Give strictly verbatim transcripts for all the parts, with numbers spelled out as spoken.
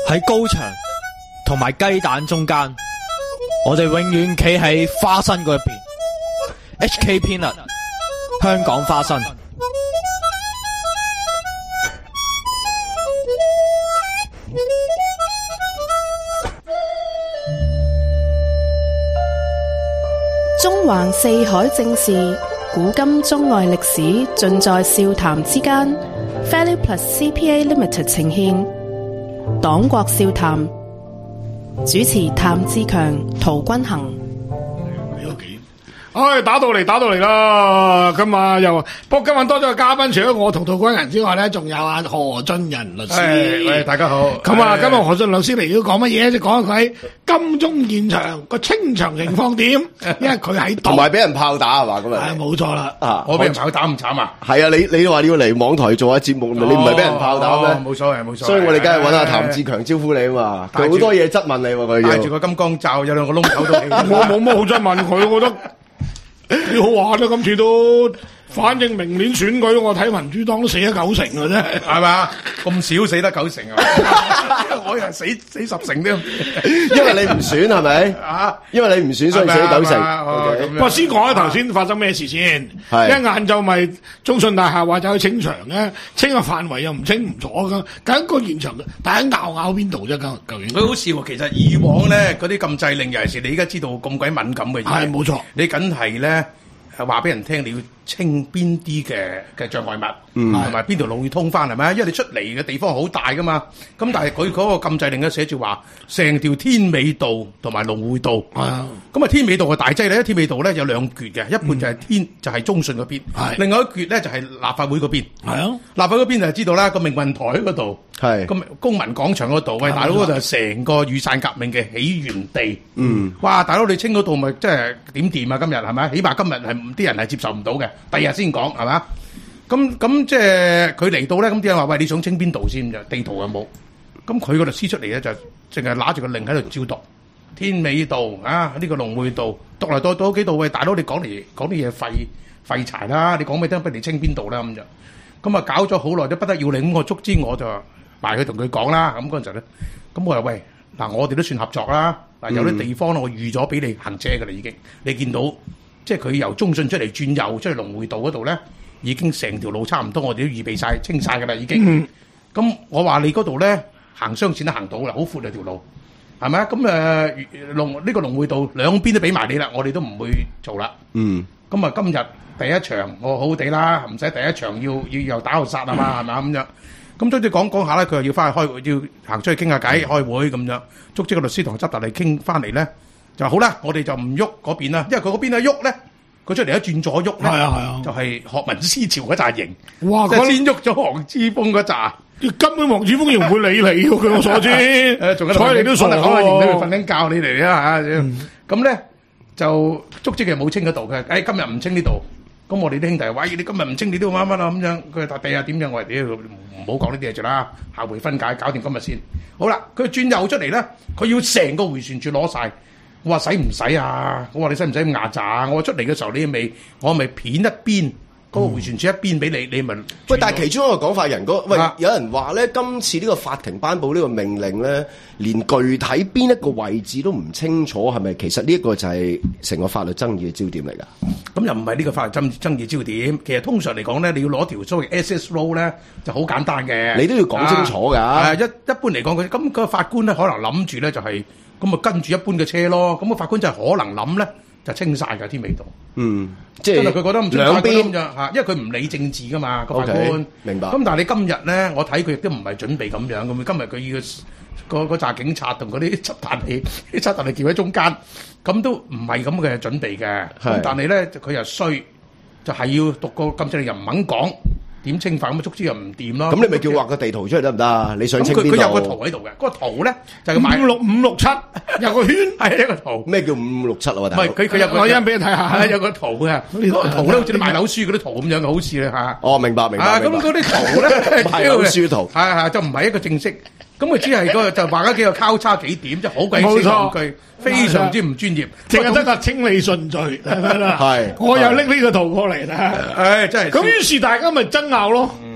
喺高牆同埋雞蛋中間，我哋永遠企喺花生嗰一邊。H K Peanut 香港花生。 中環四海正事，古今中外歷史，盡在笑談之間。Value Plus C P A Limited 呈獻黨國笑談，主持譚志強、陶君行。 唉，打到嚟，打到嚟啦！今日又，不過今日多咗個嘉賓，除咗我同陶君行之外咧，仲有阿何俊仁律師。 喂，大家好。 咁啊，今日何俊律師嚟要講乜嘢？即係講下佢喺金鐘現場個清場情況點，因為佢喺度。 同埋俾人炮打係嘛？咁啊， 係冇錯啦。 啊， 我俾人炮打唔慘啊？ 係啊，你你話要嚟網台做下節目，你唔係俾人炮打咩？ 冇所謂，冇所謂。 所以我哋梗係揾阿譚志強招呼你啊嘛。佢好多嘢質問你喎，佢要戴住個金剛罩，有兩個窿口都起。 我冇乜好質問佢，我覺得。幾好玩啊！今次都，反正明年選舉我睇民主黨都死咗九成嘅啫， 係嘛？咁少死得九成啊！我以為死死十成添， 因為你唔選係咪？ 啊， 因為你唔選，所以死咗九成。 不過先講下頭先發生咩事先。係一晏晝咪中信大廈話走去清場嘅，清個範圍又唔清唔楚㗎。咁個現場大家拗拗邊度啫？究竟佢好笑喎！其實以往咧嗰啲禁制令，尤其是你而家知道咁鬼敏感嘅嘢， 係冇錯。 你梗係咧。係話俾人聽，你要清邊啲嘅嘅障礙物，同埋邊條路要通翻係咪？因為你出嚟嘅地方好大噶嘛。咁但係佢嗰個禁制令咧寫住話，成條天美道同埋龍匯道。咁啊、嗯，天美道嘅大劑咧，天美道咧有兩橛嘅，一半就係天、嗯、就係中信嗰邊，另外一橛咧就係立法會嗰邊。係啊，立法會嗰邊就知道啦，個命運台喺嗰度。係咁，公民廣場嗰度，喂，大佬嗰度係成個雨傘革命嘅起源地。嗯，哇，大佬你清嗰度咪即係點掂啊？今日係咪？起碼今日係啲人係接受唔到嘅，第二日先講係嘛？咁咁即係佢嚟到咧，咁啲人話喂，你想清邊度先？就地圖有冇？咁佢個律師出嚟咧就淨係揦住個令喺度照讀天美道啊，呢個龍匯道讀嚟讀到幾度？喂，大佬你講嚟講啲嘢廢廢柴啦！你講俾聽，不如你清邊度啦咁就咁啊，搞咗好耐都不得要領，咁我捉之我就埋去同佢講啦。咁嗰陣時咧，咁我話喂，嗱我哋都算合作啦。嗱有啲地方咧，我預咗俾你行車㗎啦，已經你見到。即係佢由中信出嚟轉右出去龍匯道嗰度咧，已經成條路差唔多，我哋都預備晒清晒㗎啦，已經。咁、嗯、我話你嗰度咧行雙線都行到啦，好闊啊條路，係咪啊？咁誒龍呢個龍匯道兩邊都俾埋你啦，我哋都唔會做啦。嗯。咁啊，今日第一場我好好地啦，唔使第一場要要又打又殺啊嘛，係咪啊咁樣？咁總之講講下咧，佢又要翻去開會，要行出去傾下偈，開會咁樣。捉住個律師同執達嚟傾翻嚟咧。就好啦，我哋就唔喐嗰邊啦，因為佢嗰邊一喐咧，佢出嚟一轉左喐咧，係啊係啊，就係學民思潮嗰扎型，哇！即係先喐咗黃之鋒嗰扎， 根本黃之鋒又唔會理你喎，據我所知，誒，仲睬你都傻，可能可能認你瞓緊覺，你嚟啦嚇，咁咧就足跡嘅冇清嗰度嘅，誒今日唔清呢度，咁我哋啲兄弟話：喂，你今日唔清，你都要乜乜啊咁樣，佢話地下點樣？我話屌，唔好講呢啲嘢住啦，下回分解，搞掂今日先。好啦，佢轉右出嚟咧，佢要成個迴旋處攞晒。我話使唔使啊？我話你使唔使咁壓榨？我話出嚟嘅時候你未，我咪片一邊嗰、那個迴旋處一邊俾你，你咪喂。但係其中一個講法人，嗰喂、啊、有人話咧，今次呢個法庭頒布呢個命令咧，連具體邊一個位置都唔清楚，係咪？其實呢一個就係成個法律爭議嘅焦點嚟㗎。 咁又唔係呢個法律爭爭議焦點。其實通常嚟講咧，你要攞條所謂 S S Law 咧，就好簡單嘅。你都要講清楚㗎。啊、一一般嚟講，佢咁個法官咧，可能諗住咧就係、是。咁啊，跟住一般嘅車咯。咁個法官就係可能諗咧，就清晒㗎天美道。嗯，即係佢覺得唔兩邊嚇，因為佢唔理政治噶嘛個法官。Okay, 明白。咁但係你今日咧，我睇佢亦都唔係準備咁樣咁。今日佢要個嗰紮警察同嗰啲執彈器、啲執彈器撬喺中間，咁都唔係咁嘅準備嘅。咁但係咧，佢又衰，就係要讀個禁制令又唔肯講。點清法咁，足之又唔掂咯。咁你咪叫畫個地圖出嚟得唔得啊？你想清邊度？佢佢有個圖喺度嘅，嗰個圖咧就係五六五六七有個圈，係一個圖。咩叫五五六七啊？唔係佢佢有個，我一陣俾你睇下，有個圖嘅。嗰個圖咧好似你賣樓書嗰啲圖咁樣嘅，好似咧嚇。哦，明白明白。啊，咁嗰啲圖咧賣樓書圖，係係就唔係一個正式。咁佢只係個就畫咗幾個交叉幾點，即係好鬼死戇居，非常之唔專業，淨係得個清理順序係咪啦？係，我又拎呢個圖過嚟啦。誒，真係。咁於是大家咪爭拗咯。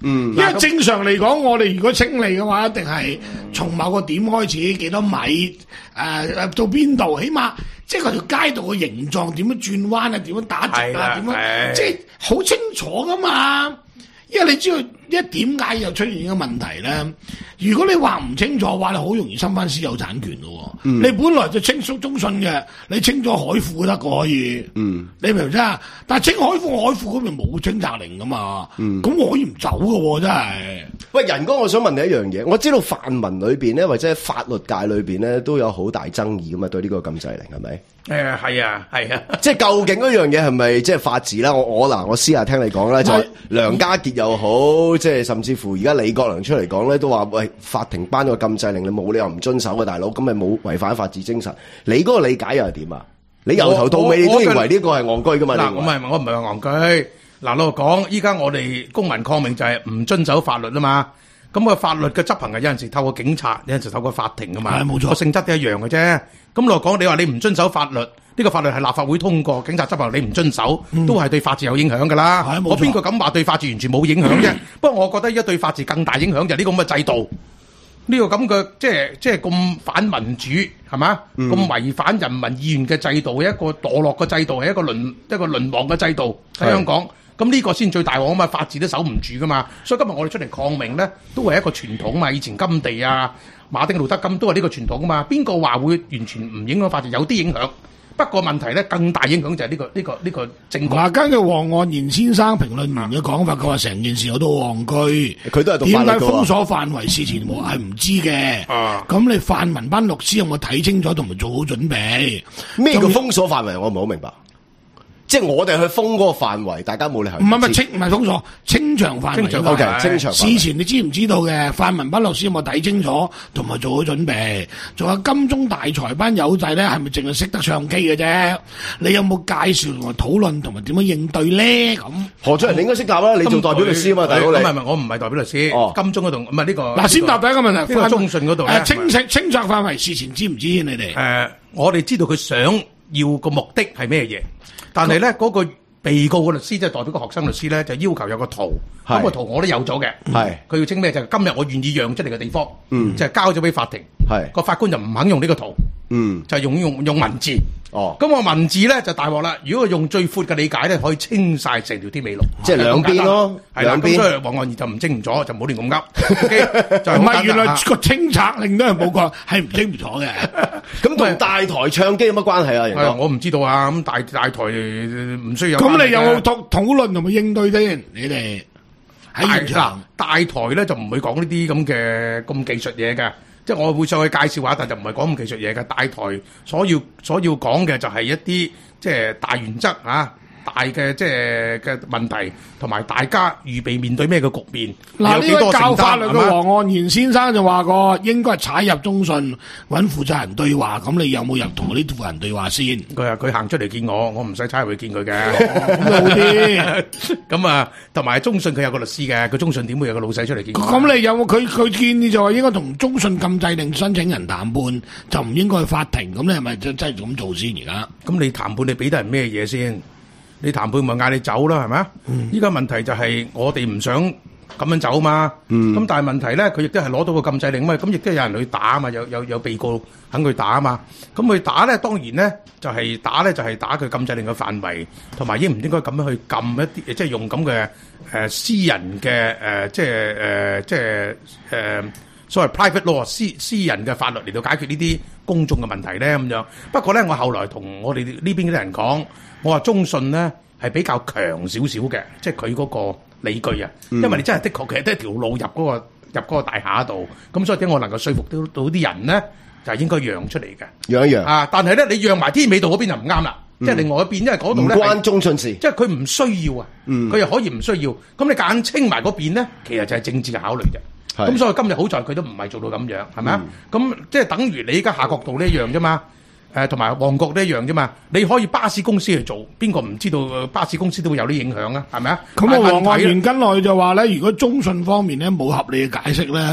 嗯，因為正常嚟講，我哋如果清理嘅話，一定係從某個點開始，幾多米，誒、呃、到邊度，起碼即係嗰條街道嘅形狀點樣轉彎啊，點樣打直啊，點樣，即係好清楚噶嘛。因為你知道一點解又出現呢個問題咧？如果你話唔清楚嘅話，你好容易侵翻私有產權咯。嗯、你本來就清屬中信嘅，你清咗海富都得個可以。嗯，你明唔明啫？但係清海富海富嗰邊冇清拆令噶嘛。嗯，咁我可以唔走噶喎，真係。 喂，仁哥，我想問你一樣嘢。我知道泛民裏邊咧，或者法律界裏邊咧，都有好大爭議噶嘛，對呢個禁制令係咪？ 誒係啊係啊， 即係究竟嗰樣嘢係咪即係法治啦？我我嗱，我私下聽你講咧，就係梁家傑又好，即係甚至乎而家李國能出嚟講咧，都話喂，法庭頒個禁制令，你冇理由唔遵守嘅，大佬，咁咪冇違反法治精神。你嗰個理解又係點啊？你由頭到尾你都認為呢個係戇居噶嘛？ 嗱，我唔係我唔係話戇居。嗱，老實講，依家我哋公民抗命就係唔遵守法律啊嘛。咁個法律嘅執行係有陣時透過警察，有陣時透過法庭噶嘛。係冇錯，個性質都一樣嘅啫。咁老實講，你話你唔遵守法律，呢、這個法律係立法會通過，警察執行你唔遵守，嗯、都係對法治有影響噶啦。係冇錯。我邊個敢話對法治完全冇影響啫？嗯、不過我覺得依家對法治更大影響就係呢個咁嘅制度，呢、這個咁嘅即係即係咁反民主係嘛？咁違、嗯、反人民意願嘅制度，一個墮落嘅制度，係一個淪一個淪亡嘅制度喺香港。咁呢個先最大鑊啊嘛，法治都守唔住噶嘛，所以今日我哋出嚟抗命咧，都係一個傳統嘛。以前甘地啊、馬丁路德金都係呢個傳統啊嘛。邊個話會完全唔影響法治？有啲影響，不過問題咧更大影響就係呢、這個呢、這個呢、這個政局。嗱，根據黃岸然先生評論員嘅講法，佢話成件事我都好戇居， 佢都係讀法律嘅。 點解封鎖範圍事前我係唔知嘅？啊，咁你泛民班律師有冇睇清楚同埋做好準備？ 咩叫封鎖範圍？我唔係好明白。即係我哋去封嗰個範圍，大家冇理由。 唔係唔係清唔係封鎖，清場範圍。 清場 OK， 清場。 事前你知唔知道嘅？泛民班律師有冇睇清楚，同埋做好準備？仲有金鐘大財班友仔咧，係咪淨係識得唱 K 嘅啫？你有冇介紹同埋討論同埋點樣應對咧？咁何俊仁你應該識答啦，你做代表律師啊嘛，大佬你。 唔係唔係，我唔係代表律師。哦，金鐘嗰度唔係呢個。 嗱，先答第一個問題。 呢個中信嗰度咧。 清清清拆範圍事前知唔知先？你哋？ 誒，我哋知道佢想要個目的係咩嘢，但係咧嗰個。被告嘅律師即係代表個學生律師咧，就要求有個圖，咁個圖我都有咗嘅。係佢要清咩？就係今日我願意讓出嚟嘅地方，嗯，就係交咗俾法庭。係個法官就唔肯用呢個圖，嗯，就係用用用文字。哦，咁個文字咧就大鑊啦。如果用最闊嘅理解咧，可以清晒成條天美路， 即係兩邊咯，係兩邊。所以黃岸然就唔清唔楚，就唔好亂咁噏。就唔係原來個清拆令都係冇個係唔清唔楚嘅。 咁同大台唱機有乜關係啊？人係我唔知道啊。咁大大台唔需要。 咁你有冇討討論同埋應對先？你哋喺現場大台咧就唔會講呢啲咁嘅咁技術嘢嘅。即係我會上去介紹下，但就唔係講咁技術嘢嘅。大台所要所要講嘅就係一啲即係大原則啊，大嘅即係嘅問題，同埋大家預備面對咩嘅局面。 嗱，呢個教法律嘅黃岸然先生就話過，應該踩入中信揾負責人對話。咁你有冇入同嗰啲負責人對話先？ 佢話佢行出嚟見我，我唔使踩入去見佢嘅。 咁好啲。 咁啊，同埋中信佢有個律師嘅，佢中信點會有個老細出嚟見？ 咁你有冇佢佢建議就話應該同中信禁制令申請人談判，就唔應該去法庭。咁你係咪真真係咁做先而家？ 咁你談判你俾得人咩嘢先？你談判咪嗌你走啦，係咪啊？依家、嗯、問題就係我哋唔想咁樣走嘛。咁、嗯、但係問題咧，佢亦都係攞到個禁制令嘛。咁亦都有人去打啊嘛，有有有被告肯去打啊嘛。咁佢打咧，當然咧就係、是、打咧，就係、是、打佢禁制令嘅範圍，同埋應唔應該咁樣去禁一啲，即係用咁嘅誒私人嘅誒、呃，即係誒、呃、即係誒、呃、所謂 private law 私私人嘅法律嚟到解決呢啲公眾嘅問題咧咁樣。不過咧，我後來同我哋呢邊啲人講。我話中信咧係比較強少少嘅，即係佢嗰個理據啊，嗯、因為你真係的確其實得一條路入嗰、嗰個入嗰個大廈度，咁所以點我能夠說服到到啲人咧，就係應該讓出嚟嘅， 讓一讓啊！但係咧，你讓埋天美道嗰邊就唔啱啦，嗯、即係另外一邊，因為嗰度咧唔關中信事， 即係佢唔需要啊，佢、嗯、又可以唔需要，咁你夾硬清埋嗰邊咧，其實就係政治嘅考慮啫。咁是所以今日好在佢都唔係做到咁樣，係咪啊？咁、嗯、即係等於你而家夏慤道呢一樣啫嘛。誒同埋旺角都一樣啫嘛，你可以巴士公司去做，邊個唔知道巴士公司都會有啲影響啊？係咪啊？ 咁啊，黃岸然跟落去就話咧，如果中信方面咧冇合理嘅解釋咧，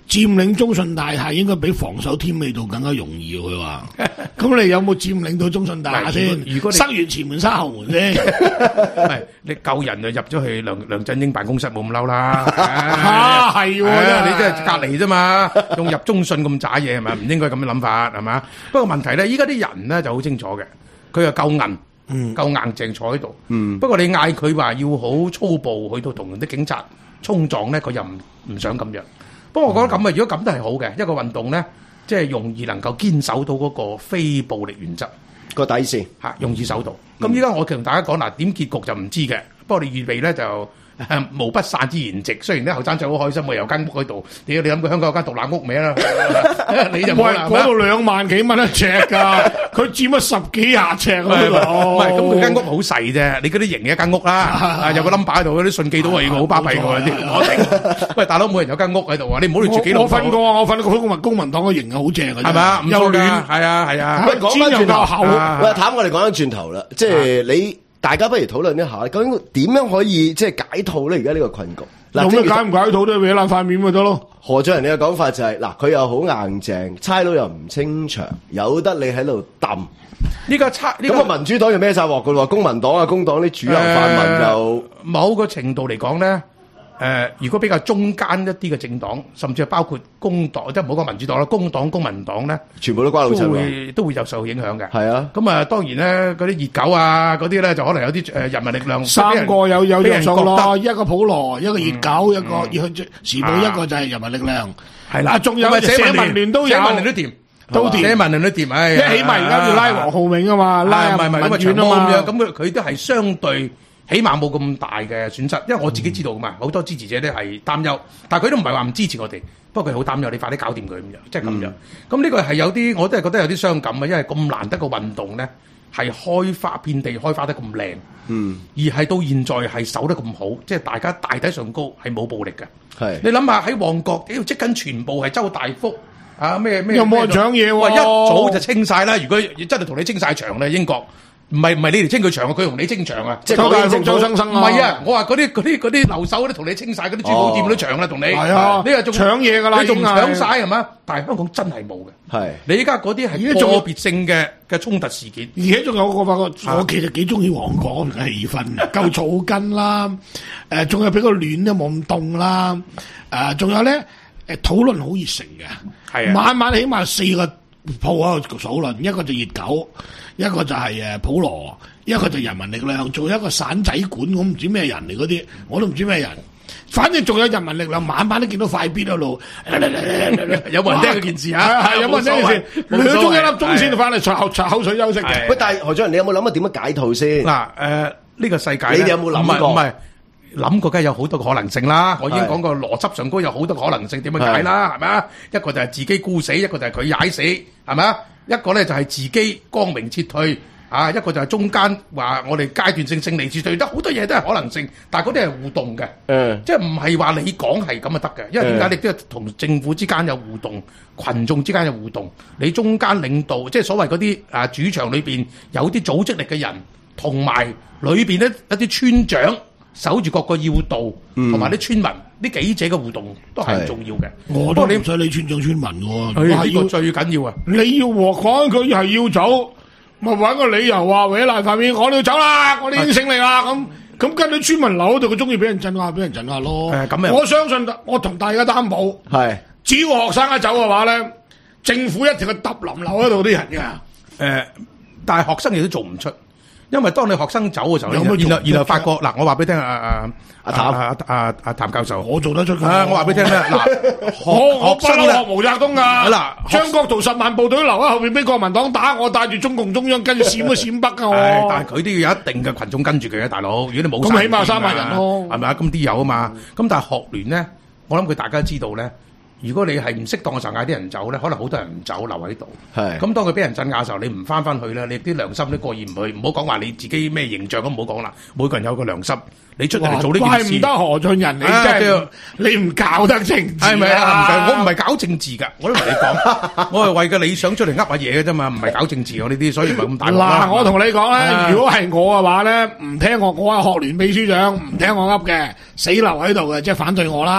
佔領中信大廈應該比防守添美道更加容易，佢話。咁你有冇佔領到中信大廈先？ 如果你塞完前門閂後門先。 唔係你救人就入咗去梁梁振英辦公室冇咁嬲啦。 嚇係喎， 啊你即係隔離啫嘛，用入中信咁渣嘢係咪？唔應該咁樣諗法係嘛？不過問題咧，依家啲人咧就好清楚嘅，佢又夠硬。嗯，夠硬淨坐喺度。嗯，不過你嗌佢話要好粗暴去到同啲警察衝撞咧，佢又唔唔想咁樣。不過我覺得咁啊，如果咁都係好嘅，一個運動咧，即係容易能夠堅守到嗰個非暴力原則個底線嚇，容易守到。咁依家我同大家講嗱，點結局就唔知嘅。不過你預備咧就。無不散之筵席，雖然啲後生仔好開心，我有間屋喺度。你你諗佢香港有間獨立屋未啊？你就冇啦。 嗰度兩萬幾蚊一尺㗎，佢佔咗十幾廿尺嗰度。 唔係，咁佢間屋好細啫。你嗰啲型嘅一間屋啦，有個 number 喺度，嗰啲信寄到係好巴閉㗎啲。我頂。喂，大佬，每人有間屋喺度啊！你唔好亂住幾樓。 我瞓過，我瞓過公民公民黨嘅型啊，好正啊， 係嘛？ 又暖， 係啊係啊。 喂，講翻轉頭，喂， 譚我哋講翻轉頭啦，即係你。大家不如討論一下，究竟點樣可以即係解套咧？而家呢個困局， 嗱，咁解唔解套都係搲爛塊面咪得咯？ 何俊仁你嘅講法就係、是、嗱，佢又好硬淨，差佬又唔清場，由得你喺度揼。 呢個差呢、這個民主黨又孭晒鑊噶咯？公民黨啊、工黨啲主流泛民又、呃、 某個程度嚟講咧。誒、呃，如果比較中間一啲嘅政黨，甚至係包括工黨，即係唔好講民主黨啦，工黨、公民黨咧， 全部都關老襯， 都會都會有受影響嘅。 係啊， 咁啊，當然咧，嗰啲熱狗啊，嗰啲咧就可能有啲誒人民力量三個有有約數咯，一個普羅，一個熱狗，嗯、一個熱去時報，一個就係人民力量。係啦，仲有社民聯都有， 社民聯都掂， 都掂， 社民聯都掂。唉， 一起碼而家要拉黃浩銘啊嘛，拉民主啊嘛， 咁佢佢都係相對。起碼冇咁大嘅損失，因為我自己知道噶嘛，好、嗯、多支持者咧係擔憂，但係佢都唔係話唔支持我哋，不過佢好擔憂，你快啲搞掂佢咁樣，即係咁樣。咁、嗯、呢個係有啲，我都係覺得有啲傷感啊，因為咁難得個運動咧係開花遍地開花得咁靚，嗯，而係到現在係守得咁好，即係大家大體上高係冇暴力嘅。係你諗下喺旺角，屌即緊全部係周大福啊咩咩， 有冇人搶嘢喎？ 一早就清晒啦！如果真係同你清晒場咧，英國。唔係唔係你哋清佢場啊，佢同你清場啊， 即係周大福周生生啊！ 唔係啊，我話嗰啲嗰啲嗰啲留守嗰啲同你清晒嗰啲珠寶店嗰啲場啦，同你係啊， 你又仲搶嘢㗎啦， 你仲搶晒係嘛？但係香港真係冇嘅，係你依家嗰啲係個別性嘅嘅衝突事件， 而且仲有我發覺，我其實幾中意旺角嗰邊嘅氣氛，夠草根啦，誒，仲有比較暖咧，冇咁凍啦，誒，仲有咧誒討論好熱誠嘅，係啊，晚晚起碼四個鋪喺度討論，一個就熱狗。一個就係誒普羅，一個就人民力量，仲有一個散仔館，我唔知咩人嚟嗰啲，我都唔知咩人。反正仲有人民力量，晚晚都見到快必喺度， 有冇人聽嗰件事啊？ 係有冇人聽件事？兩鐘一粒鐘先翻嚟擦口擦口水休息嘅。 喂，但係何俊仁，你有冇諗過點樣解套先？ 嗱誒，呢個世界你哋有冇諗過？ 唔係諗過，梗係有好多可能性啦。我已經講過邏輯上高有好多可能性，點樣解啦？係咪啊？一個就係自己孤死，一個就係佢踩死，係咪啊？一個咧就係自己光明撤退，啊一個就係中間話我哋階段性勝利撤退，得好多嘢都係可能性，但係嗰啲係互動嘅，嗯，即係唔係話你講係咁就得嘅，因為點解你都係同政府之間有互動，群眾之間有互動，你中間領導即係所謂嗰啲啊主場裏邊有啲組織力嘅人，同埋裏邊咧一啲村長守住各個要道，同埋啲村民。呢幾者嘅互動都係重要嘅， 我都唔使理村長村民嘅喎， 呢個最緊要啊！ 你要和講佢係要走，咪揾個理由話搲爛塊面，我哋要走啦，我哋已經勝利啦，咁咁跟住村民留喺度，佢中意俾人鎮壓，俾人鎮壓咯。咁我相信我同大家擔保，係只要學生一走嘅話咧，政府一定去揼林留喺度啲人嘅。 誒，但係學生亦都做唔出。因為當你學生走嘅時候，然後然後發覺嗱，我話俾你聽，阿阿阿譚阿阿阿譚教授， 我做得出嘅。 我話俾你聽咧，嗱， 我我不嬲學毛澤東噶。 嗱， 張國燾十萬部隊留喺後邊俾國民黨打，我帶住中共中央跟住閃都閃北噶我。 但係佢都要有一定嘅群眾跟住佢嘅大佬，如果你冇， 咁起碼三萬人咯， 係咪啊？咁啲有啊嘛。咁但係學聯咧，我諗佢大家知道咧。如果你係唔適當嘅時候嗌啲人走咧，可能好多人唔走留喺度。係咁，當佢俾人鎮壓嘅時候，你唔翻翻去咧，你啲良心都過意唔去。唔好講話你自己咩形象咁，唔好講啦。每個人有個良心，你出嚟做呢件事， 唔得何俊仁，你真係你唔搞得政治係咪啊？我唔係搞政治㗎，我都同你講，我係為個理想出嚟噏下嘢嘅啫嘛，唔係搞政治我呢啲，所以唔係咁大。 嗱，我同你講咧，如果係我嘅話咧，唔聽我，我係學聯秘書長，唔聽我噏嘅，死留喺度嘅，即係反對我啦。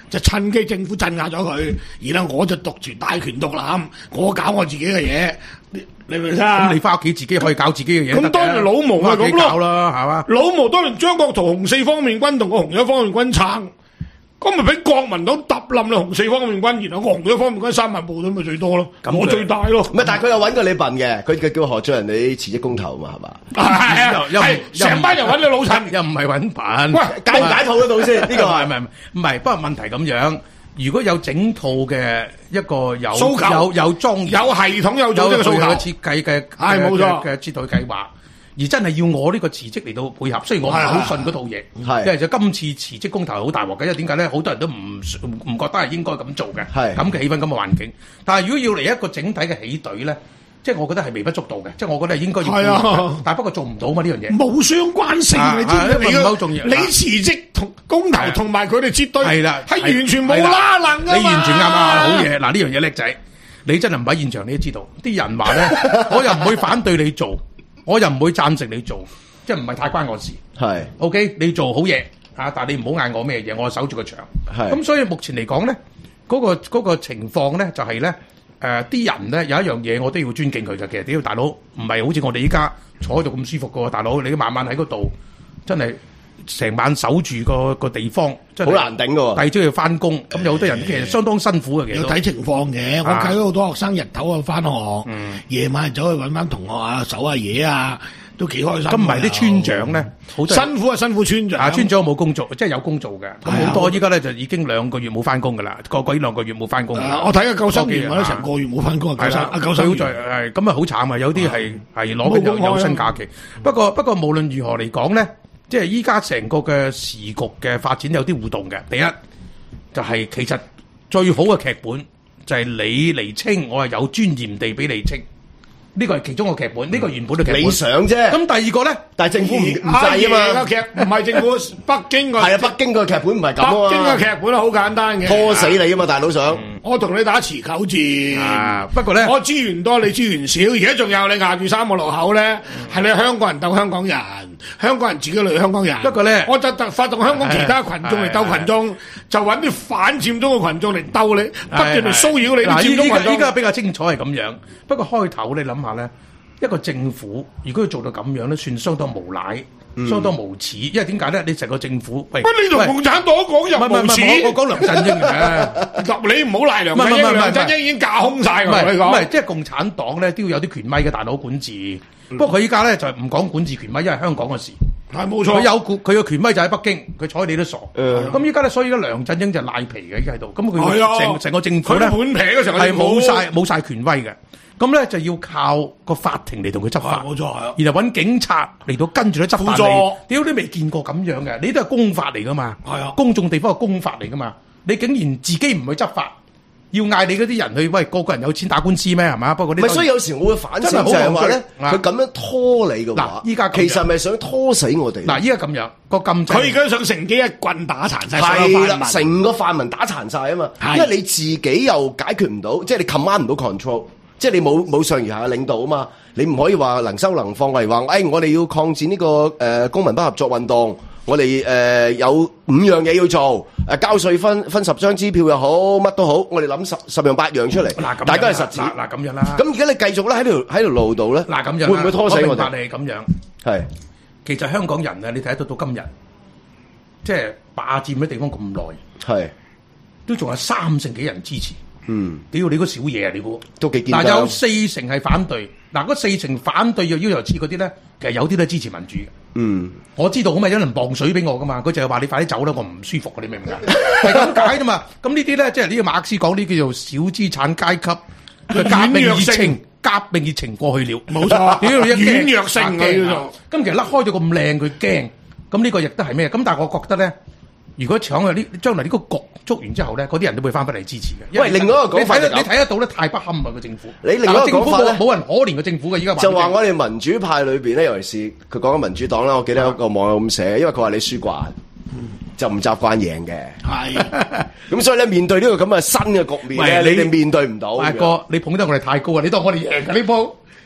就趁機政府鎮壓咗佢，然後我就獨權大權獨攬，我搞我自己嘅嘢，你你明唔明啊？ 咁你翻屋企自己可以搞自己嘅嘢。 咁當然老毛係咁搞啦，係嘛？ 老毛當年張國燾紅四方面軍同個紅一方面軍撐。咁咪俾國民黨揼冧啦紅四方面軍，然後個紅一方面軍三萬部隊咪最多咯，我最大咯。 唔係，但係佢又揾過你笨嘅，佢佢叫何俊仁你辭職公投嘛，係嘛？ 係啊，係成班人揾你老陳， 又唔係揾笨。 喂，解唔解套得到先？呢個係咪唔係？不過問題咁樣，如果有整套嘅一個有訴求有有裝有系統有組織嘅訴求嘅設計嘅係冇錯嘅撤退計劃。而真係要我呢個辭職嚟到配合，雖然我唔係好信嗰套嘢，因為就今次辭職公投係好大鑊嘅，因為點解咧？好多人都唔唔覺得係應該咁做嘅，咁嘅氣氛、咁嘅環境。但係如果要嚟一個整體嘅起隊咧，即係我覺得係微不足道嘅，即係我覺得係應該要配合，但係不過做唔到嘛呢樣嘢。 冇相關性，你知唔知？ 唔好重要。 你辭職同公投同埋佢哋撤隊係啦， 係完全冇拉能㗎嘛。 你完全啱啊，好嘢！嗱呢樣嘢叻仔，你真係唔喺現場你都知道，啲人話咧，我又唔會反對你做，我又唔會贊成你做。即係唔係太關我事，係 OK， 你做好嘢嚇，但係你唔好嗌我咩嘢，我守住個場。係咁，所以目前嚟講咧，嗰個嗰個情況咧就係咧，誒啲人咧有一樣嘢我都要尊敬佢嘅。其實屌大佬唔係好似我哋依家坐喺度咁舒服嘅喎，大佬你晚晚喺嗰度真係成晚守住個個地方，真係好難頂嘅喎。第二朝要翻工，咁有好多人其實相當辛苦嘅。其實要睇情況嘅，我睇到好多學生日頭啊翻學，夜晚走去揾翻同學啊守下嘢啊。都幾開心。咁唔係啲村長咧，好辛苦啊！辛苦村長。啊，村長冇工做，即係有工做嘅。咁好多依家咧就已經兩個月冇翻工噶啦，個個呢兩個月冇翻工。我睇下救生員，我都成個月冇翻工啊！救生啊，救生員係咁啊，好慘啊！有啲係係攞緊有有薪假期。不過不過無論如何嚟講咧，即係依家成個嘅時局嘅發展有啲互動嘅。第一就係其實最好嘅劇本就係你釐清，我係有尊嚴地俾你清。呢個係其中個劇本，呢個原本嘅劇本理想啫。咁第二個咧，但係政府唔唔制啊嘛。劇唔係政府，北京個係啊，北京個劇本唔係咁啊。北京個劇本好簡單嘅，拖死你啊嘛，大佬想。我同你打持久戰。啊，不過咧，我資源多，你資源少，而家仲有你壓住三個路口咧，係你香港人鬥香港人，香港人自己嚟香港人。不過咧，我就特發動香港其他群眾嚟鬥群眾，就揾啲反佔中嘅群眾嚟鬥你，不斷嚟騷擾你啲佔中群眾。依家比較清楚係咁樣，不過開頭你諗下咧，一個政府如果要做到咁樣咧，算相當無賴、嗯、相當無恥。因為點解咧？你成個政府，喂，你同共產黨講又無恥。我講梁振英嘅，你唔好賴梁振英。梁振英已經架空晒。唔係唔係，即係共產黨咧都要有啲權威嘅大佬管治。嗯、不過佢依家咧就唔講管治權威，因為香港嘅事。係冇錯。佢有佢嘅權威就喺北京，佢睬你都傻。咁依家咧，所以咧梁振英就賴皮嘅，依家喺度。咁佢成成個政府咧，佢盤皮嗰時候係冇晒冇晒權威嘅。咁咧就要靠個法庭嚟同佢執法，冇錯，然後揾警察嚟到跟住咧執法你。屌你未見過咁樣嘅，你都係公法嚟噶嘛？係啊，公眾地方係公法嚟噶嘛？你竟然自己唔去執法，要嗌你嗰啲人去，喂，個個人有錢打官司咩？係嘛？不過啲唔係，所以有時我會反省就係話咧，佢咁樣拖你嘅話，依家其實係咪想拖死我哋？嗱，依家咁樣個禁制，佢而家想乘機一棍打殘晒所有泛民，成個泛民打殘晒啊嘛！因為你自己又解決唔到，即係你 command 唔到 control。即係你冇冇上而下嘅領導啊嘛，你唔可以話能收能放，例如話，誒、哎、我哋要抗戰呢、這個誒、呃、公民不合作運動，我哋誒、呃、有五樣嘢要做，誒、呃、交稅分分十張支票又好，乜都好，我哋諗十十樣八樣出嚟，大家係實踐。嗱咁樣啦。咁而家你繼續咧喺條喺條路度咧，嗱咁樣會唔會拖死我哋？我明白你咁樣。係，其實香港人啊，你睇得到到今日，即係霸佔嘅地方咁耐，係都仲有三成幾人支持。嗯，屌你嗰小嘢啊！你估都幾堅？嗱，有四成係反對，嗱嗰四成反對又要求撤嗰啲咧，其實有啲都係支持民主嘅。嗯，我知道咁啊，有人磅水俾我噶嘛，佢就係話你快啲走啦，我唔舒服，你明唔明啊？係咁解啫嘛。咁呢啲咧，即係呢個馬克思講呢叫做小資產階級嘅革命熱情，革命熱情過去了，冇錯。屌你一軟弱性嘅叫做，咁其實甩開咗咁靚，佢驚。咁呢個亦都係咩？咁但係我覺得咧。如果搶啊呢將來呢個局捉完之後咧，嗰啲人都會翻返嚟支持嘅。喂，另外一個講法，你睇得到咧，太不堪啊個政府。你另外一個講法咧，冇人可憐個政府嘅。依家就話我哋民主派裏邊咧，尤其是佢講緊民主黨啦，我記得有一個網友咁寫，因為佢話你輸慣，就唔習慣贏嘅。係。咁所以咧，面對呢個咁嘅新嘅局面咧，你哋面對唔到。大哥，你捧得我哋太高啊！你當我哋贏㗎呢鋪。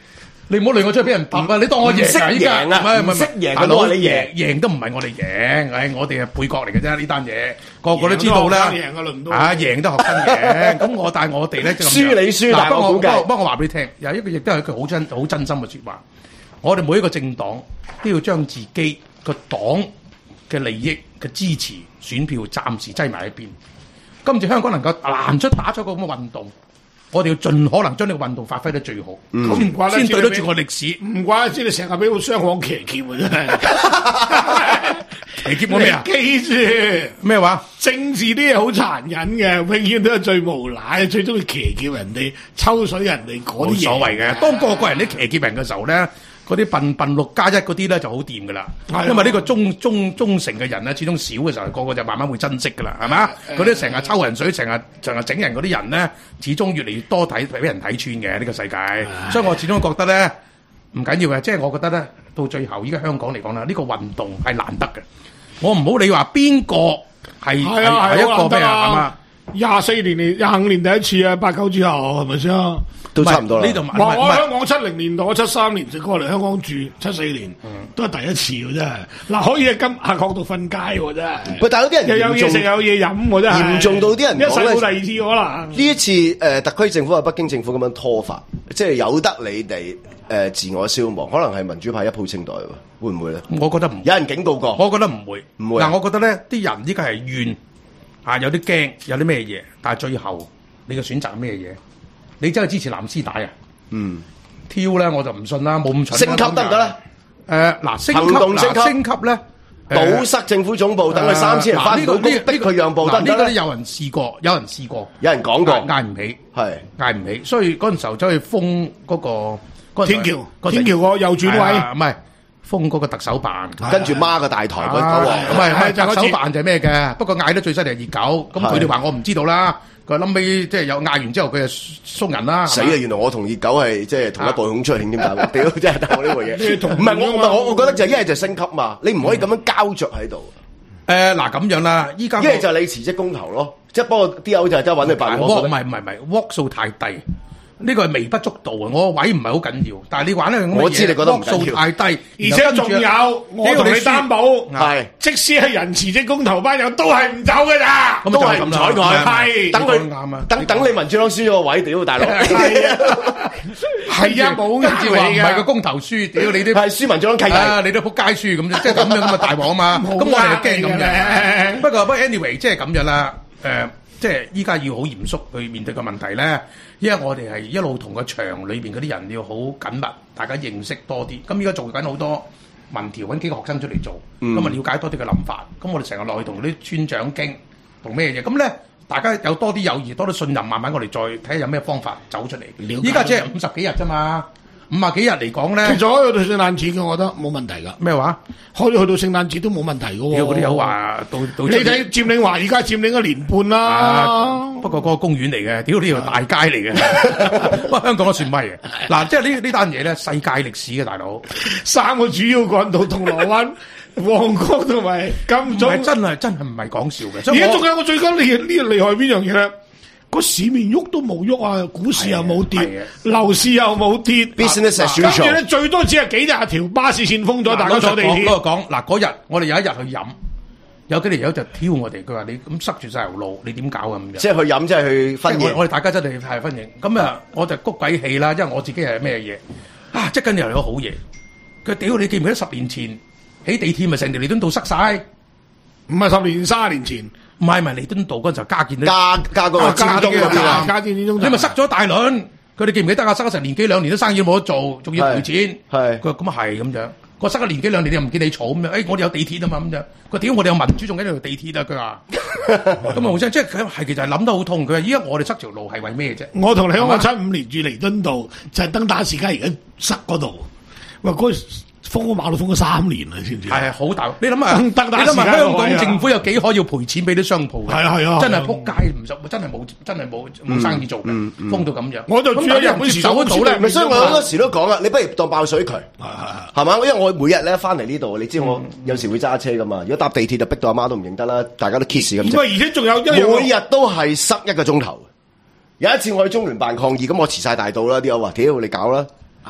你唔好令我出去俾人揼啊！你當我贏啊！依家唔係唔係識贏， 大佬你贏贏都唔係我哋贏，誒我哋係配角嚟嘅啫。呢單嘢個個都知道啦。 贏嘅輪到啊，贏得學生贏。咁我但係我哋咧就輸你輸，但係我估計。 不過我話俾你聽，有一個亦都係一句好真好真心嘅説話。我哋每一個政黨都要將自己個黨嘅利益嘅支持選票暫時擠埋一邊。今次香港能夠難出打出個咁嘅運動。我哋要盡可能將呢個運動發揮得最好，咁唔怪得先對得住個歷史。 唔怪得知你成日俾個雙黃騎劫啊！真係騎劫我咩啊？ 記住咩話？ 政治啲嘢好殘忍嘅，永遠都係最無賴，最中意騎劫人哋、抽水人哋嗰啲嘢。 冇所謂嘅，當個個人啲騎劫人嘅時候咧。嗰啲笨笨六加一嗰啲咧就好掂噶啦，因為呢個忠忠忠誠嘅人咧，始終少嘅時候，個個就慢慢會珍惜噶啦，係嘛？嗰啲成日抽人水、成日成日整人嗰啲人咧，始終越嚟越多睇俾人睇穿嘅呢個世界，所以我始終覺得咧唔緊要嘅，即係我覺得咧到最後依家香港嚟講啦，呢個運動係難得嘅，我唔好理話邊個係係係一個咩啊？係嘛？ 廿四年嚟廿五年第一次啊，八九之後係咪先？ 都差唔多啦。呢度我我香港七零年代，我七三年就過嚟香港住，七四年、嗯、都係第一次喎，真係嗱，可以喺金下角度瞓街喎，真係。 喂，但係有啲人又有嘢食，有嘢飲喎，真係嚴重到啲人一世冇第二次可能。呢一次誒、呃，特區政府啊，北京政府咁樣拖法，即係由得你哋誒、呃、自我消亡，可能係民主派一鋪清袋喎，會唔會咧？ 我覺得唔有人警告過， 我覺得唔會， 唔會。 嗱，我覺得咧，啲人依家係怨啊，有啲驚，有啲咩嘢，但係最後你嘅選擇係咩嘢？你真係支持藍絲帶啊？嗯，挑咧我就唔信啦，冇咁蠢。 升級得唔得咧？ 誒，嗱，升級行動升級， 升級咧， 堵塞政府總部，等佢三千人翻唔到工，逼佢讓步得唔得咧？ 呢個有人試過，有人試過， 有人講過， 嗌唔起， 係嗌唔起，所以嗰陣時候走去封嗰個天橋，天橋個右轉位， 唔係封嗰個特首辦， 跟住孖個大台嗰個， 唔係唔係特首辦就係咩嘅？不過嗌得最犀利係熱狗，咁佢哋話我唔知道啦。佢冧尾即係有嗌完之後，佢就鬆人啦。 死啊！原來我同熱狗係即係同一部孔出嚟點解？屌真係得我呢個嘢。唔係我唔係我，我覺得就一係就升級嘛。你唔可以咁樣膠着喺度。 誒嗱咁樣啦，依家一係就你辭職公投咯。即係不過啲友就係真係揾你辦。 唔係唔係唔係，work 數太低。呢個係微不足道啊！我個位唔係好緊要，但係你玩咧咁嘅嘢， 我知你覺得唔緊要， 數太低， 而且仲有我同你擔保， 係即使係人辭職公投班友都係唔走㗎咋， 都係唔睬佢， 係等佢啱啊！等等你民主黨輸咗個位，屌大佬， 係啊，係啊，冇跟住話唔係個公投輸，屌你啲係輸民主黨契弟， 你都仆街輸咁啫，即係咁樣咁嘅大鑊啊嘛！咁我哋就驚咁樣。不過不過 anyway，即係咁樣啦，誒。即係依家要好嚴肅去面對個問題咧，因為我哋係一路同個場裏邊嗰啲人要好緊密，大家認識多啲。咁依家做緊好多民調，揾幾個學生出嚟做，咁啊、嗯、了解多啲嘅諗法。咁我哋成日落去同啲村長傾，同咩嘢？咁咧大家有多啲友誼，多啲信任，慢慢我哋再睇下有咩方法走出嚟。依家只係五十幾日啫嘛。五啊幾日嚟講咧， 其實可以去到聖誕節嘅，我覺得冇問題㗎。 咩話？ 可以去到聖誕節都冇問題㗎喎。 嗰啲有話到到。 你睇佔領華而家佔領一年半啦、 啊。不過嗰個公園嚟嘅，屌呢條大街嚟嘅。不過香港都算威嘅。嗱，即係呢呢單嘢咧，世界歷史嘅大佬。 三個主要幹道，銅鑼灣、旺角同埋金鐘。真係真係唔係講笑嘅。而家仲有個最緊厲呢厲害邊樣嘢咧？個市面喐都冇喐啊，股市又冇跌，樓市又冇跌。 business as usual。 跟住咧最多只係幾廿條巴士線封咗，大家坐地鐵。 嗰個講嗱，嗰日我哋有一日去飲，有幾條友就挑我哋，佢話你咁塞住晒條路，你點搞啊咁樣？ 即係去飲，即係去分型。 我哋大家真係係分型。咁啊，我就谷鬼氣啦，因為我自己係咩嘢啊？即係跟住又有好嘢。佢屌你記唔記得十年前起地鐵咪成條彌敦道塞晒？ 唔係十年，卅年前。 唔係唔係彌敦道嗰陣時候加建加加嗰個尖東嗰邊啊， 加建尖東， 你咪塞咗大輪，佢哋記唔記得啊？塞咗成年幾兩年都生意冇得做，仲要賠錢。 係佢話咁啊係咁樣，佢塞咗年幾兩年你又唔見你嘈咁樣，誒我哋有地鐵啊嘛咁樣，佢屌我哋有民主仲緊條地鐵啊佢話，咁啊即係佢係其實係諗得好通，佢話依家我哋塞條路係為咩啫？ 我同你講，我七五年住彌敦道就係登打士街而家塞嗰度，喂嗰。封個馬路封咗三年啦，知唔知？ 係係好大，你諗下，你諗下香港政府有幾可要賠錢俾啲商鋪嘅？ 係啊係啊， 真係撲街唔實，真係冇真係冇冇生意做嘅，封到咁樣。 我就住喺日本時走到咧， 所以我好多時都講啦，你不如當爆水渠，係嘛？因為我每日咧翻嚟呢度，你知我有時會揸車噶嘛。如果搭地鐵就逼到阿媽都唔認得啦，大家都 kiss 咁。 而且仲有每日都係塞一個鐘頭。有一次我去中聯辦抗議，咁我遲晒大到啦，啲友話：屌你搞啦！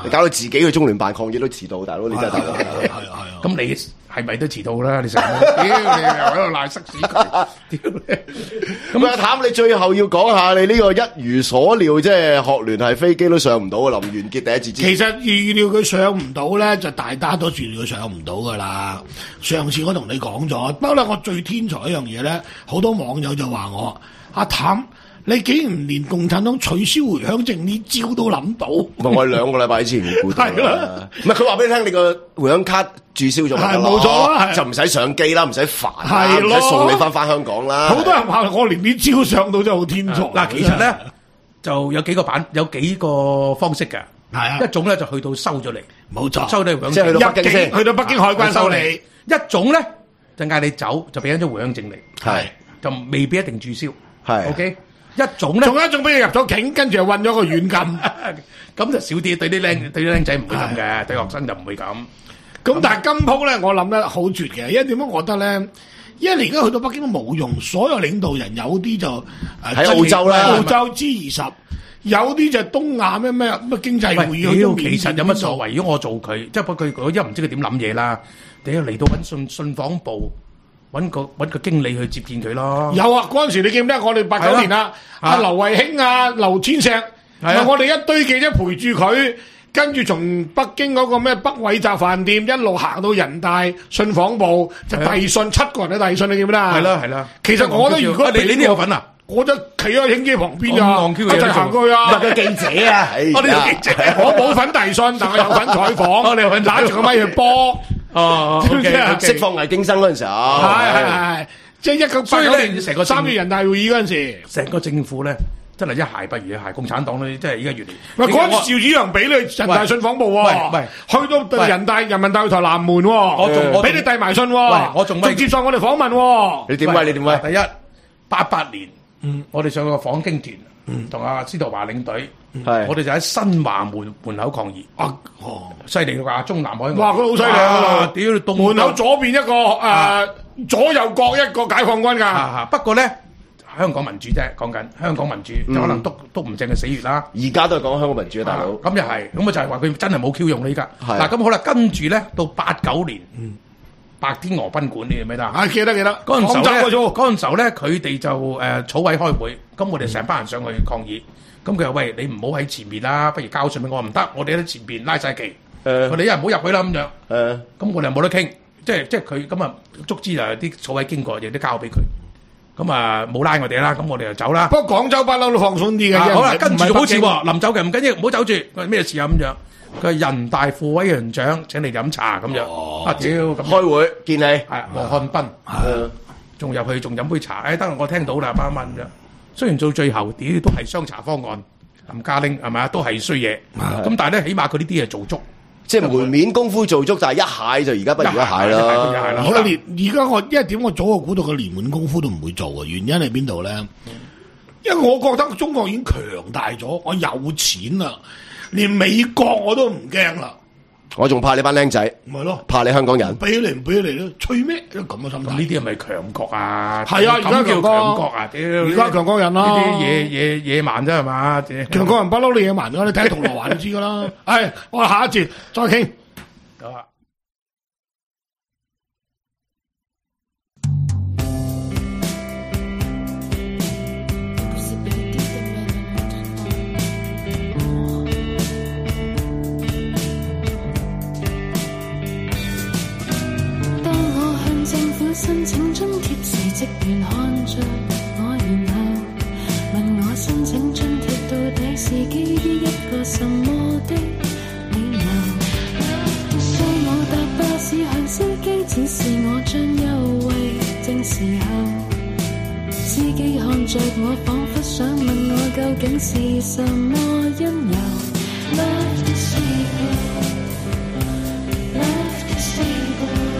你搞到自己去中聯辦抗議都遲到，大佬你真係大佬。 係啊係啊， 咁你係咪都遲到啦？你成日屌你又喺度賴塞屎佢，屌你！ 咁阿譚，你最後要講下你呢個一如所料，即係學聯係飛機都上唔到啊！臨完結第一節之前， 其實預料佢上唔到咧，就大家都預料佢上唔到噶啦。上次我同你講咗，不過咧我最天才一樣嘢咧，好多網友就話我阿譚。你竟然連共產黨取消回鄉證呢招都諗到？ 唔係我兩個禮拜之前估到啦。唔係佢話俾你聽，你個回鄉卡註銷咗咪得咯？ 冇錯啦， 就唔使上機啦，唔使煩啦， 係咯， 唔使送你翻翻香港啦。 好多人話我連呢招上到真係好天才。 嗱，其實咧就有幾個版，有幾個方式嘅。係啊，一種咧就去到收咗你， 冇錯， 收你回鄉證， 即係去到北京先， 去到北京海關收你。 一種咧就嗌你走，就俾緊張回鄉證你， 係就未必一定註銷。 係 OK。一種咧， 仲有一種俾佢入咗境，跟住又韞咗個軟禁， 咁就少啲。對啲僆對啲僆仔唔會咁嘅，對學生就唔會咁。 咁但係今鋪咧，我諗咧好絕嘅，因為點解我覺得咧？因為你而家去到北京都冇用，所有領導人有啲就喺澳洲啦， 澳洲 G 二十，有啲就東亞咩咩咩經濟會議。 屌，其實有乜所謂？如果我做佢，即係不過佢，我一唔知佢點諗嘢啦。你嚟到揾信信訪部。揾個揾個經理去接見佢咯。 有啊，嗰陣時你記唔記得我哋八九年啊，阿劉慧卿啊、劉千石，係我哋一堆記者陪住佢，跟住從北京嗰個咩北偉澤飯店一路行到人大信訪部，就遞信，七個人都遞信，你記唔記得啊？ 係啦係啦。 其實我覺得如果你呢啲有份啊， 我就企喺影機旁邊啊，一齊行過去啊。 唔係個記者啊， 我呢個記者，我冇份遞信，但我有份採訪。 我哋有份拿住個咪去播。 哦，釋放魏京生嗰陣時候， 係係係，即係一九八九年成個三月人大會議嗰陣時， 成個政府咧真係一鞋不如一鞋，共產黨咧真係而家越嚟。 喂，嗰陣時趙紫陽俾你人大信訪部喎，喂，去到人大人民大會台南門喎，我仲我俾你遞埋信喎，我仲接受我哋訪問喎。 你點威？你點威？ 第一八八年，嗯，我哋上個訪京團，嗯，同阿司徒華領隊。係，我哋就喺新華門門口抗議。啊，哦，犀利㗎，中南海。哇，佢好犀利啊！屌，到門口左邊一個誒，左右各一個解放軍㗎。不過咧，香港民主啫，講緊香港民主，可能督督唔正嘅死穴啦。 而家都係講香港民主啊，大佬。咁又係，咁啊就係話佢真係冇 Q 用啦依家。嗱，咁好啦，跟住咧到八九年，白天鵝賓館你記唔記得啊？記得記得。嗰陣時候咧，嗰陣時候咧，佢哋就誒草委開會，咁我哋成班人上去抗議。咁佢話：喂，你唔好喺前面啦，不如交信俾我唔得，我哋喺前邊拉晒旗。誒，我哋一人唔好入去啦咁樣。誒，咁我哋冇得傾，即係即係佢咁啊，足之就啲草委經過，亦都交俾佢。咁啊，冇拉我哋啦，咁我哋就走啦。不過廣州不嬲都放鬆啲嘅。好啦，跟住好似喎，臨走嘅唔緊要，唔好走住。佢話咩事啊咁樣？佢係人大副委員長請你飲茶咁樣。啊屌！咁開會見你係黃漢斌，仲入去仲飲杯茶。誒，得我聽到啦，八蚊咁樣。雖然到最後屌都係雙查方案，冚家拎係咪啊？都係衰嘢。咁但係咧，起碼佢呢啲係做足， 即係門面功夫做足，但係一蟹就而家不如一蟹啦。 好啦，連而家我因為點我早就估到佢連門功夫都唔會做啊？原因喺邊度咧？因為我覺得中國已經強大咗，我有錢啦，連美國我都唔驚啦。 我仲怕你班僆仔， 咪咯， 怕你香港人， 俾你唔俾你咯，吹咩？咁嘅心態， 呢啲係咪強國啊？ 係啊，而家叫強國啊！屌，而家強國人啦， 呢啲野野野蠻啫係嘛？ 強國人不嬲你野蠻㗎，你睇銅鑼灣就知噶啦。係，我哋下一節再傾。 好啊。 申請津貼時，職員看着我，然後問我申請津貼到底是基於一個什麼的理由？當我搭巴士向司機指示我將優惠證時候，司機看着我，彷彿想問我究竟是什麼因由。Love to see you, love to see you.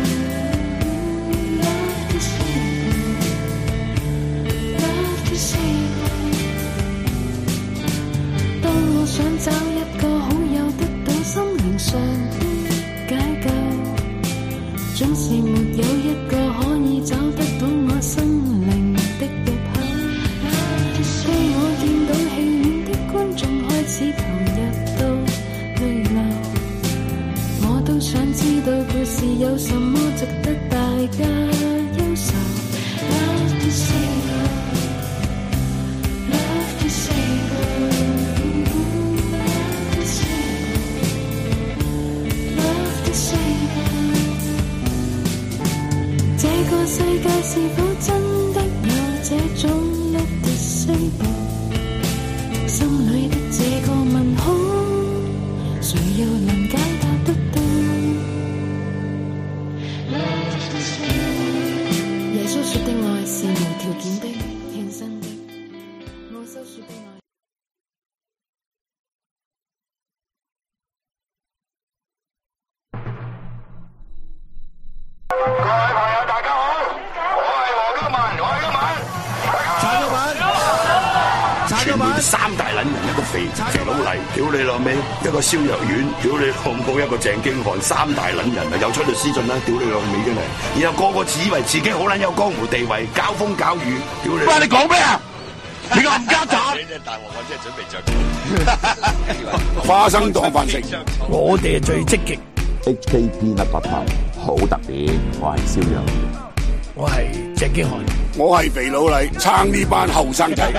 想找一個好友得到心靈上的解救，總是沒有一個可以找得到我心靈的入口。當我見到戲院的觀眾開始投入到淚流， 是有什麼值得大家憂愁 ？Love to say love to say love to say love to say。這個世界是否真的有這種 love to say？ 心裏的這個問號，誰又能解答得到？耶穌說的愛是無條件的、獻身的，我所說的愛。 各位朋友，大家好，我係黃家文，我係家文。 陳家文，陳家文， 三大撚人一個肥肥佬黎，屌你老味，一個蕭若元，屌你老母一個鄭經翰，三大撚人啊，又出律師信啦，屌你老味真係，然後個個自以為自己好撚有江湖地位，交風交雨，屌你！喂，你講咩啊？你個冚家鏟！你真係大鑊，我真係準備着花生當飯食， 我哋係最積極。 H K P 一百八好特別，我係蕭若元。 我係鄭經翰， 我係肥佬黎，撐呢班後生仔。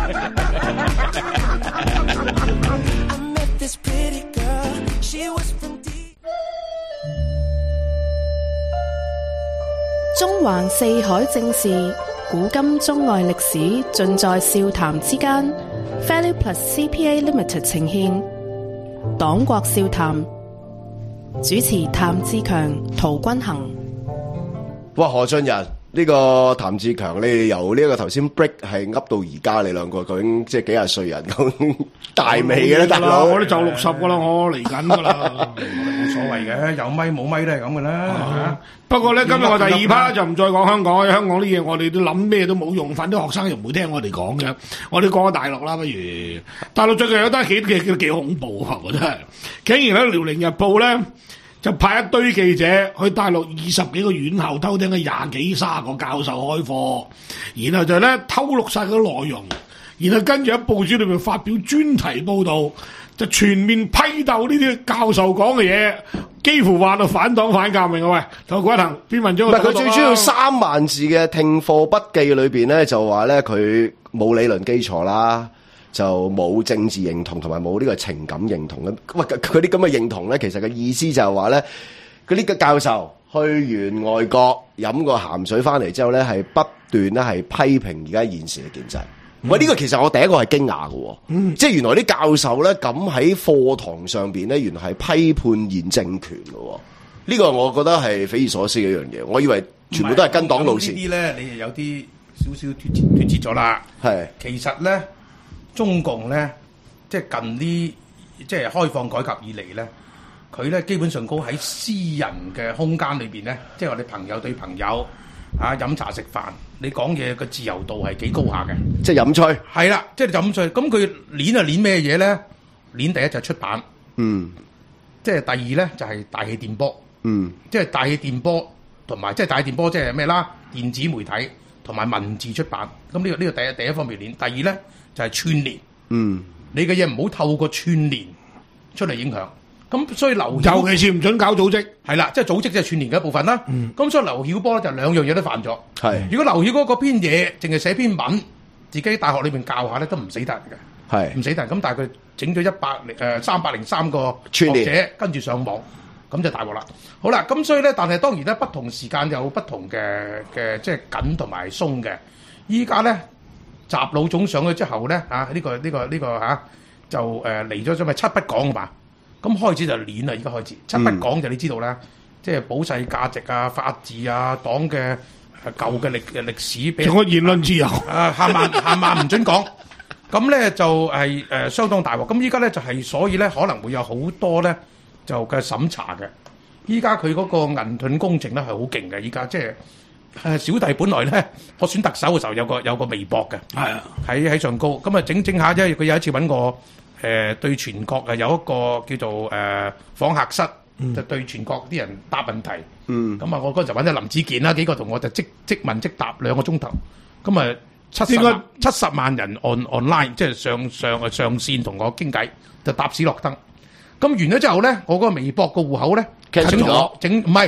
中環四海正事，古今中外歷史，盡在笑談之間。Value Plus C P A Limited 呈獻黨國笑談，主持譚志強、陶君行。 哇，何俊仁呢個譚志強，你哋由呢一個頭先 break 係噏到而家，你兩個究竟即係幾廿歲人，究竟大未嘅咧，大佬？ 我都就六十噶啦，我嚟緊噶啦， 冇所謂嘅，有咪冇咪都係咁嘅啦。不過咧，今日我第二 part 就唔再講香港，香港啲嘢我哋都諗咩都冇用，反正啲學生又唔會聽我哋講嘅。我哋講下大陸啦，不如大陸最近有單幾幾幾恐怖啊！我真係，竟然喺《遼寧日報》咧。就派一堆記者去大陸二十幾個院校偷聽嘅廿幾卅個教授開課，然後就咧偷錄晒嗰啲內容，然後跟住喺報紙裏面發表專題報導，就全面批鬥呢啲教授講嘅嘢，幾乎話到反黨反革命啊！喂，陶君行篇文章唔係佢最主要三萬字嘅聽課筆記裏邊咧，就話咧佢冇理論基礎啦。就冇政治認同同埋冇呢個情感認同嘅，喂佢啲咁嘅認同咧，其實嘅意思就係話咧，嗰啲嘅教授去完外國飲個鹹水翻嚟之後咧，係不斷咧係批評而家現時嘅建制。喂、嗯，呢、呢個其實我第一個係驚訝嘅，嗯、即係原來啲教授咧咁喺課堂上邊咧，原來係批判現政權嘅。呢、呢個我覺得係匪夷所思嘅一樣嘢。我以為全部都係跟黨路線。 呢啲咧，你又有啲少少脫節脫節咗啦。係，其實咧。中共咧，即係近啲即係開放改革以嚟咧，佢咧基本上高喺私人嘅空間裏邊咧，即係我哋朋友對朋友啊飲茶食飯，你講嘢嘅自由度係幾高下嘅， 即係飲吹。係啦，即係飲吹。咁佢攣啊攣咩嘢咧？攣第一就係出版，嗯，即係第二咧就係大氣電波，嗯，即係大氣電波同埋即係大氣電波即係咩啦？電子媒體同埋文字出版。咁呢個呢個第一第一方面攣，第二咧。就係串聯，嗯，你嘅嘢唔好透過串聯出嚟影響，咁所以劉尤其是唔准搞組織， 係啦，即係組織即係串聯嘅一部分啦。咁、嗯、所以劉曉波咧就兩樣嘢都犯咗。係，如果劉曉波嗰篇嘢淨係寫篇文，自己喺大學裏邊教下咧，都唔死得嘅，係唔死得。咁但係佢整咗一百誒三百零三個學者跟住上網，咁就大鑊啦。好啦，咁所以咧，但係當然咧，不同時間有不同嘅嘅即係緊同埋鬆嘅。依家咧。習老總上去之後咧，啊呢、這個呢、這個呢、這個嚇、啊、就誒嚟咗咗咪七不講啊嘛，咁開始就攣啦，而家開始七不講就你知道啦，即係普世價值啊、法治啊、黨嘅舊嘅歷歷史， 仲有言論自由啊，限萬限萬唔准講，咁咧就係、是、誒、呃、相當大鑊，咁依家咧就係、是、所以咧可能會有好多咧就嘅審查嘅，依家佢嗰個銀盾工程咧係好勁嘅，依家即係。誒小弟本來咧，我選特首嘅時候有個有個微博嘅，係啊，喺喺上高，咁啊整整下啫。佢有一次揾我誒、呃、對全國誒有一個叫做誒、呃、訪客室，嗯、就對全國啲人答問題。嗯，咁啊，我嗰陣揾咗林子健啦，幾個同我就即即問即答兩個鐘頭。咁啊七十萬七十萬人 on online 即係上上上線同我傾偈，就答史諾登。咁完咗之後咧，我嗰個微博個戶口咧整咗整唔係。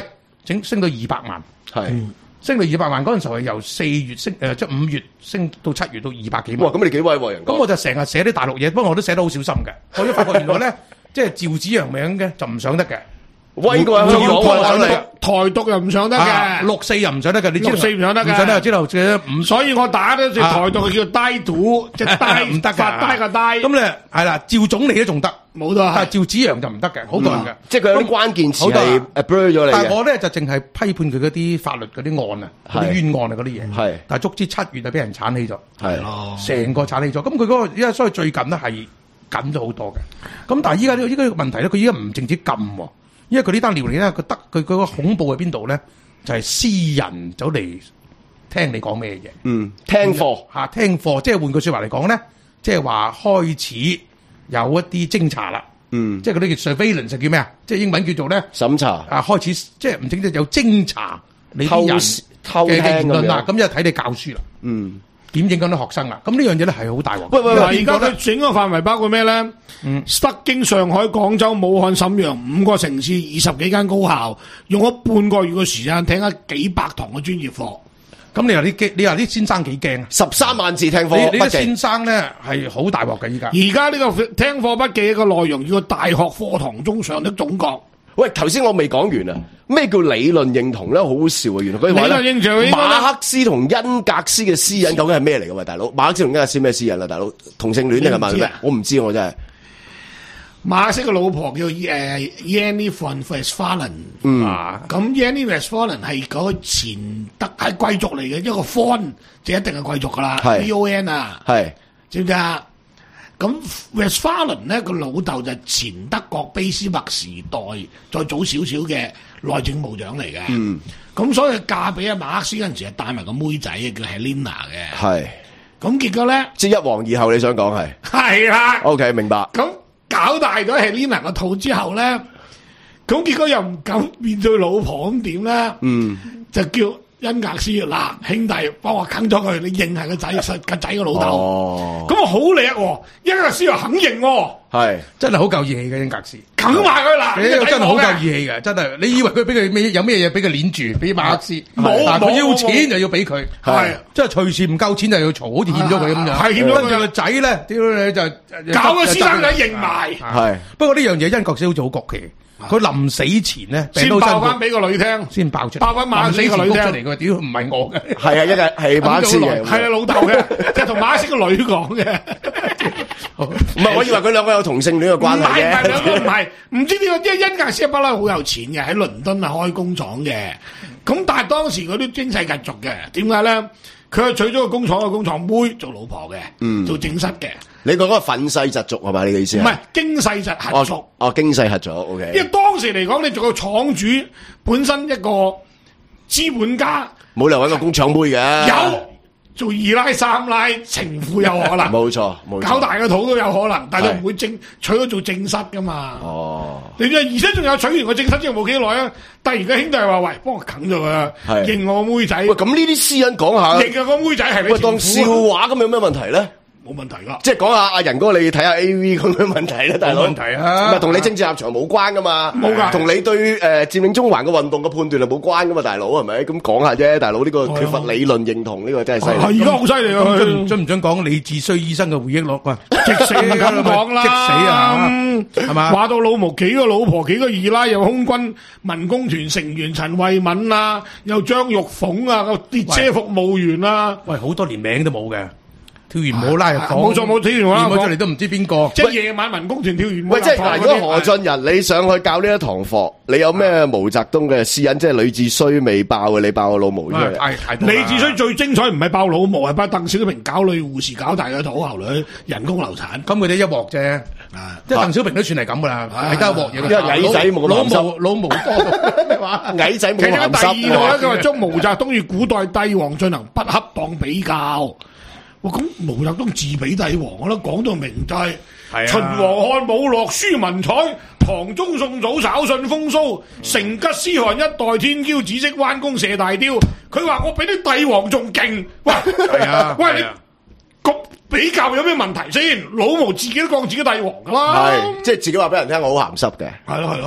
整升到二百萬， 係、嗯、 升到二百萬嗰陣時候係由四月升誒即係五月升到七月到二百幾萬。 哇！咁你幾威喎人？ 咁我就成日寫啲大陸嘢，不過我都寫得好小心嘅。我都發覺原來咧，即係趙紫陽名嘅就唔上得嘅。 威過香港啊！ 台獨又唔上得嘅， 六四又唔上得嘅，你知六四唔上得嘅， 唔上得之後嘅五， 所以我打咗隻台獨叫低賭，即係低唔得發低個低。 咁咧係啦，趙總理都仲得， 冇錯， 但係趙紫陽就唔得嘅，好多人嘅， 即係佢有啲關鍵詞係 blur 咗你。 但係我咧就淨係批判佢嗰啲法律嗰啲案啊，嗰啲冤案啊嗰啲嘢。係，但係足之七月就俾人鏟起咗，係咯，成個鏟起咗。咁佢嗰個因為所以最近咧係緊咗好多嘅。咁但係依家呢個依家個問題咧，佢依家唔淨止禁喎。因為佢呢單料理咧，佢得佢佢個恐怖喺邊度咧？就係、是、私人走嚟聽你講咩嘢， 嗯，聽課嚇聽課，即係換句説話嚟講咧，即係話開始有一啲偵查啦，嗯，即係嗰啲叫 surveillance 叫咩啊？即係英文叫做咧審查啊，開始即係唔淨止有偵查你啲人偷嘅言論啦，咁咁就睇你教書啦，嗯。點影響到學生啦？咁呢樣嘢咧係好大鑊。 喂喂喂！而家佢整個範圍包括咩咧？嗯，北京、上海、廣州、武漢、瀋陽五個城市，二十幾間高校，用咗半個月嘅時間聽咗幾百堂嘅專業課。 咁你話啲你話啲先生幾驚啊？ 十三萬字聽課， 你啲先生咧係好大鑊嘅依家。 而家呢個聽課筆記嘅內容要大學課堂中上的總覺。 喂，頭先我未講完啊！咩叫理論認同咧？好好笑啊！原來佢話咧，馬克思同恩格斯嘅私隱究竟係咩嚟嘅？喂，大佬，馬克思同恩格斯咩私隱啊？大佬，同性戀定係乜咩？我唔知，我真係。 馬克思嘅老婆叫誒 Jenny von Westphalen，嗯，咁 Jenny Westphalen 係嗰個前德係貴族嚟嘅，一個 von 就一定係貴族噶啦 ，V O N 啊，係知唔知啊？咁 Westphalen 咧個老豆就前德國卑斯麥時代再早少少嘅內政部長嚟嘅，嗯，咁所以嫁俾阿馬克思嗰陣時係帶埋個妹仔叫 Helena 嘅，係，咁結果咧，即係一王二後，你想講係？係啦 ，OK 明白。 咁搞大咗 Helena 個肚之後咧，咁結果又唔敢面對老婆咁點咧？嗯，就叫恩格斯嗱，兄弟幫我啃咗佢，你認係個仔實個仔個老豆。咁啊好叻喎，恩格斯又肯認喎，係真係好夠義氣嘅恩格斯， 啃埋佢啦， 真係好夠義氣嘅，真係。你以為佢俾佢咩有咩嘢俾佢攆住，俾馬克思冇， 但係佢要錢就要俾佢，係即係隨時唔夠錢就要嘈，好似欠咗佢咁樣。係欠咗佢個仔咧，屌你就搞個私生仔認埋。 係不過呢樣嘢恩格斯好似好國奇。佢臨死前咧， 先爆翻俾個女聽， 先爆出， 爆翻馬克思個女聽出嚟嘅，屌唔係我嘅， 係啊，一係係馬克思嘅， 係啊老豆嘅，即係同馬克思個女講嘅， 唔係，我以為佢兩個有同性戀嘅關係嘅， 唔係兩個唔係，唔知點解，因為恩格斯不嬲好有錢嘅，喺倫敦啊開工廠嘅，咁但係當時嗰啲經世闢俗嘅，點解咧？佢係娶咗個工廠嘅工廠妹做老婆嘅，嗯，做正室嘅。 你講嗰個憤世嫉俗係嘛？你嘅意思唔係經世疾合族。 哦，經世合族 ，OK。 因為當時嚟講，你做個廠主本身一個資本家， 冇理由揾個工廠妹嘅。 有做二奶三奶情婦有可能。 冇錯，冇錯。 搞大個肚都有可能，但係都唔會正娶咗做正室噶嘛。哦。你而且仲有娶完個正室之後冇幾耐啊！突然間兄弟話：喂，幫我啃咗佢啊！認我妹仔。 喂，咁呢啲私隱講下。 認個妹仔係你情婦。 喂，當笑話咁有咩問題咧？ 冇問題噶， 即係講下阿仁哥，你睇下 A V 咁樣問題咧，大佬。 冇問題啊， 唔係同你政治立場冇關噶嘛， 冇噶， 同你對誒佔領中環嘅運動嘅判斷係冇關噶嘛，大佬係咪？咁講下啫，大佬呢個缺乏理論認同呢個真係犀利。 係而家好犀利啊！ 準準唔準講李志綏醫生嘅回憶錄啊？ 即死咁講啦， 即死啊！係嘛？ 話到老毛幾個老婆幾個二奶，又空軍民工團成員陳慧敏啊，又張玉鳳啊，個列車服務員啊， 喂，好多連名都冇嘅。跳完舞拉入房， 冇錯冇跳完舞拉入房出嚟都唔知邊個。 即係夜晚民工團跳完舞。 喂，即係嗱，如果何俊仁你上去教呢一堂課，你有咩毛澤東嘅私隱？即係李志綏未爆嘅，你爆個老毛出嚟。 李志綏最精彩唔係爆老毛，係爆鄧小平搞女護士，搞大個肚，後女人工流產。 咁佢哋一鑊啫，即係鄧小平都算係咁噶啦，係得一鑊嘢。 因為矮仔冇老毛老毛多咩話？ 矮仔冇鹹濕。 其實第二個咧，佢話將毛澤東與古代帝王進行不恰當比較。哇！咁毛澤東自比帝王，我都講到明就係、是、秦王漢武樂書文采，唐宗宋祖稍遜風騷，成吉思汗一代天驕，只識彎弓射大雕。佢話我比啲帝王仲勁。喂，啊、喂，你咁比較有咩問題先？老毛自己都講自己帝王噶啦， 係即係自己話俾人聽，我好鹹濕嘅。 係咯係咯係咯。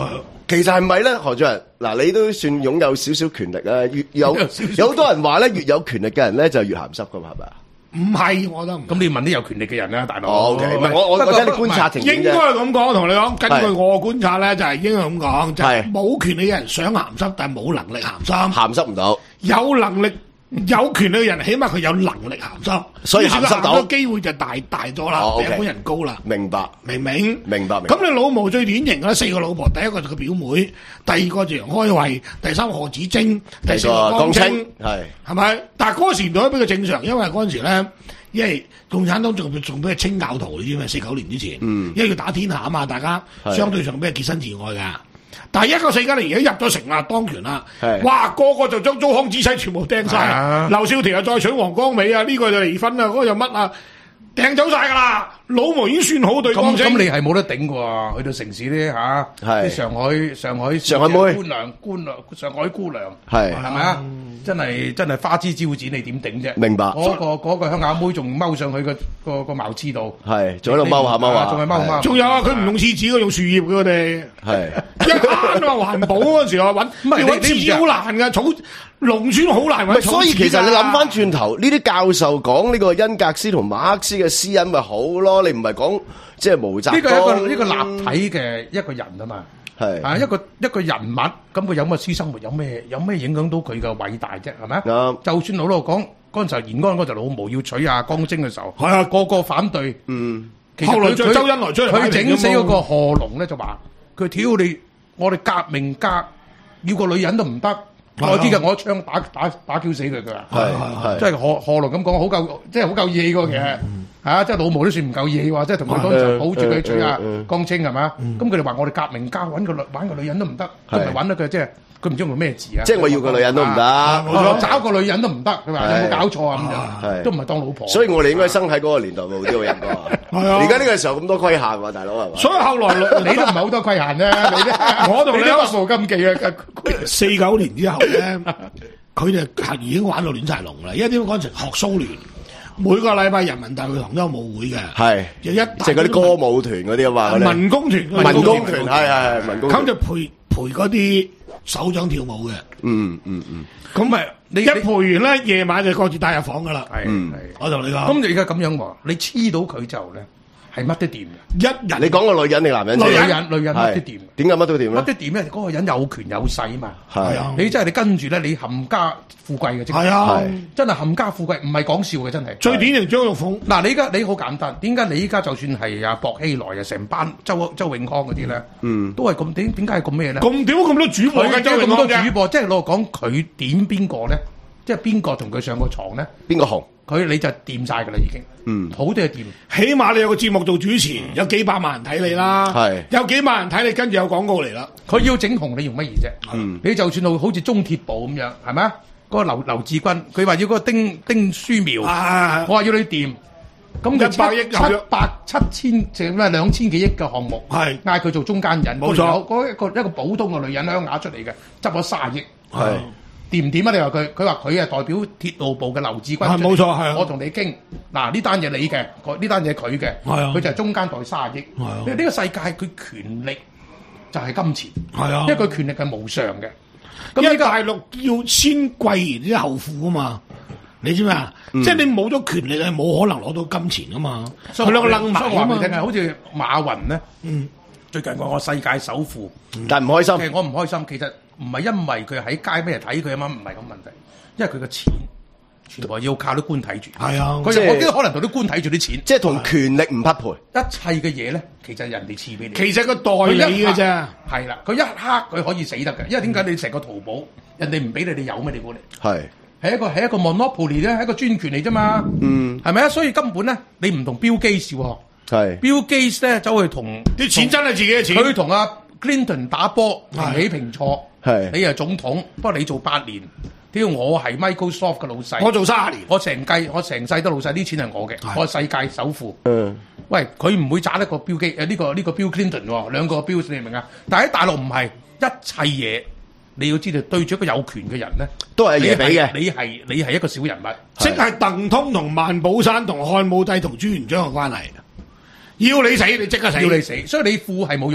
其實係咪咧，何俊仁？嗱，你都算擁有少少權力啊！越有有好多人話咧，越有權力嘅人咧就越鹹濕噶嘛，係咪啊？ 唔係，我覺得唔。 咁你問啲有權力嘅人啦，大佬。 哦，OK，唔係我我覺得你觀察情應該係咁講，我同你講，根據我嘅觀察咧，就係應該咁講，就係冇權力嘅人想鹹濕，但係冇能力鹹濕。 鹹濕唔到。 有能力。有權力嘅人，起碼佢有能力鹹濕， 所以鹹濕到嘅機會就大大咗啦，比一般人高啦。 明白， 明唔明？ 明白。 咁你老毛最典型嘅四個老婆，第一個就佢表妹，第二個就楊開慧，第三個賀子貞，第四個江青， 係係咪？但係嗰個時代比較正常，因為嗰陣時咧，因為共產黨仲仲俾佢清教徒，你知咩？四九年之前，嗯，因為要打天下啊嘛，大家相對上俾佢潔身自愛㗎。但係一九四九年而家入咗城啦，當權啦，哇個個就將糟糠子細全部掟晒，劉少奇又再娶黃光美啊，呢個就離婚啊，嗰個又乜啊，掟走晒噶啦，老毛已經算好對江青。 咁咁你係冇得頂喎，去到城市咧嚇，啲上海上海上海妹官娘官娘上海姑娘係係咪啊？真係真係花枝招展，你點頂啫？ 明白。 嗰個嗰個鄉下妹仲踎上去個個個茅廁度， 係仲喺度踎下踎下， 仲係踎踎。 仲有啊，佢唔用廁紙，佢用樹葉嘅佢哋。 係一啱話環保嗰陣時候揾，唔係你廁紙好難㗎，草農村好難揾。 所以其實你諗翻轉頭，呢啲教授講呢個恩格斯同馬克思嘅私隱咪好咯？你唔係講即係毛澤東。 呢個係一個呢個立體嘅一個人啊嘛。係啊，一個一個人物，咁佢有乜私生活，有咩有咩影響到佢嘅偉大啫？係咪啊？ 啱。 就算老老講嗰陣時候延安嗰陣老毛要娶阿江青嘅時候，係啊，個個反對。 嗯。 其實後來再周恩來出嚟， 佢整死嗰個賀龍咧就話：佢挑你，我哋革命家要個女人都唔得。我知嘅，我一槍打打打 Q 死佢㗎。係係，即係賀賀龍咁講，好夠，即係好夠義喎，其實。啊！即係老毛都算唔夠嘢喎，即係同佢當時抱住佢娶阿江青係嘛？咁佢哋話我哋革命家揾個女揾個女人都唔得，佢咪揾到佢即係佢唔知用咩字啊？ 即係我要個女人都唔得， 我找個女人都唔得，佢話有冇搞錯啊？咁樣都唔係當老婆。 所以我哋應該生喺嗰個年代冇呢個人㗎嘛。係啊！而家呢個時候咁多規限喎，大佬係嘛？ 所以後來你都唔係好多規限啫，你咧我同你都不負禁忌啊！ 四九年之後咧，佢哋係已經玩到亂晒龍啦，因為點講成學蘇聯。每個禮拜人民大會堂都有舞會嘅，係，就一即係嗰啲歌舞團嗰啲啊嘛，民工團， 民工團係係民工團， 咁就陪陪嗰啲首長跳舞嘅， 嗯嗯嗯， 咁咪你一陪完咧，夜晚就各自帶入房噶啦， 係係， 我同你講， 咁就而家咁樣喎，你黐到佢之後咧。係乜都掂嘅， 一人你講個女人定男人？ 女人女人乜都掂。 點解乜都掂咧？ 乜都掂咧？嗰個人有權有勢啊嘛。 係啊， 你真係你跟住咧，你冚家富貴嘅啫。係啊，真係冚家富貴，唔係講笑嘅，真係。 最典型張玉鳳。 嗱，你而家你好簡單，點解你依家就算係阿薄熙來啊，成班周周永康嗰啲咧，嗯，都係咁點點解係咁咩咧？ 咁點解咁多主播嘅？ 周永康咁多主播，即係攞講佢點邊個咧？即係邊個同佢上過床咧？ 邊個紅？ 佢你就掂晒㗎啦，已經。嗯，好多嘢掂。 起碼你有個節目做主持，有幾百萬人睇你啦。係。有幾萬人睇你，跟住有廣告嚟啦。 佢要整紅，你用乜嘢啫？嗯。你就算到好似中鐵部咁樣，係咪啊？嗰個劉劉志軍，佢話要嗰個丁丁書苗。啊。我話要你掂。咁佢一百億七百七千，即係咩兩千幾億嘅項目。係。嗌佢做中間人。冇錯。嗰一個一個普通嘅女人鄉下出嚟嘅，執咗卅億。係。掂唔掂啊？你話佢，佢話佢係代表鐵路部嘅劉志軍。係冇錯，係啊。我同你傾，嗱呢單嘢你嘅，呢單嘢佢嘅。係啊。佢就係中間代卅億。係啊。呢個世界佢權力就係金錢。係啊。因為佢權力係無上嘅。 因為大陸要先貴然之後富啊嘛，你知咩啊？即係你冇咗權力係冇可能攞到金錢啊嘛。佢兩個愣埋啊嘛。 好似馬雲咧，嗯，最近話我世界首富， 但係唔開心。 其實我唔開心，其實。唔係因為佢喺街俾人睇佢啊嘛，唔係咁問題，因為佢嘅錢全部要靠啲官睇住。係啊，佢我覺得可能同啲官睇住啲錢， 即係同權力唔匹配。 一切嘅嘢咧，其實人哋賜俾你。 其實個代理嘅啫。 係啦，佢一刻佢可以死得嘅，因為點解你成個淘寶人哋唔俾你，你有咩你估你？係係一個係一個 monopoly 咧，係一個專權嚟啫嘛。嗯，係咪啊？所以根本咧，你唔同 Bill Gates 喎。係 Bill Gates 咧，走去同啲錢真係自己嘅錢。 佢同阿 Clinton 打波平起平坐。係你係總統，不過你做八年，屌我係 Microsoft 嘅老細， 我做卅年， 我成計我成世都老細，啲錢係我嘅，我係世界首富。嗯，喂，佢唔會渣得個 Bill Gates 誒呢個呢個 Bill Clinton 喎，兩個 Bill 你明唔明啊？但係喺大陸唔係，一切嘢你要知道對住一個有權嘅人咧， 都係嘢俾嘅。 你係你係一個小人物， 即係鄧通同萬寶山同漢武帝同朱元璋嘅關係。要你死，你即刻死。 要你死，所以你富係冇用嘅。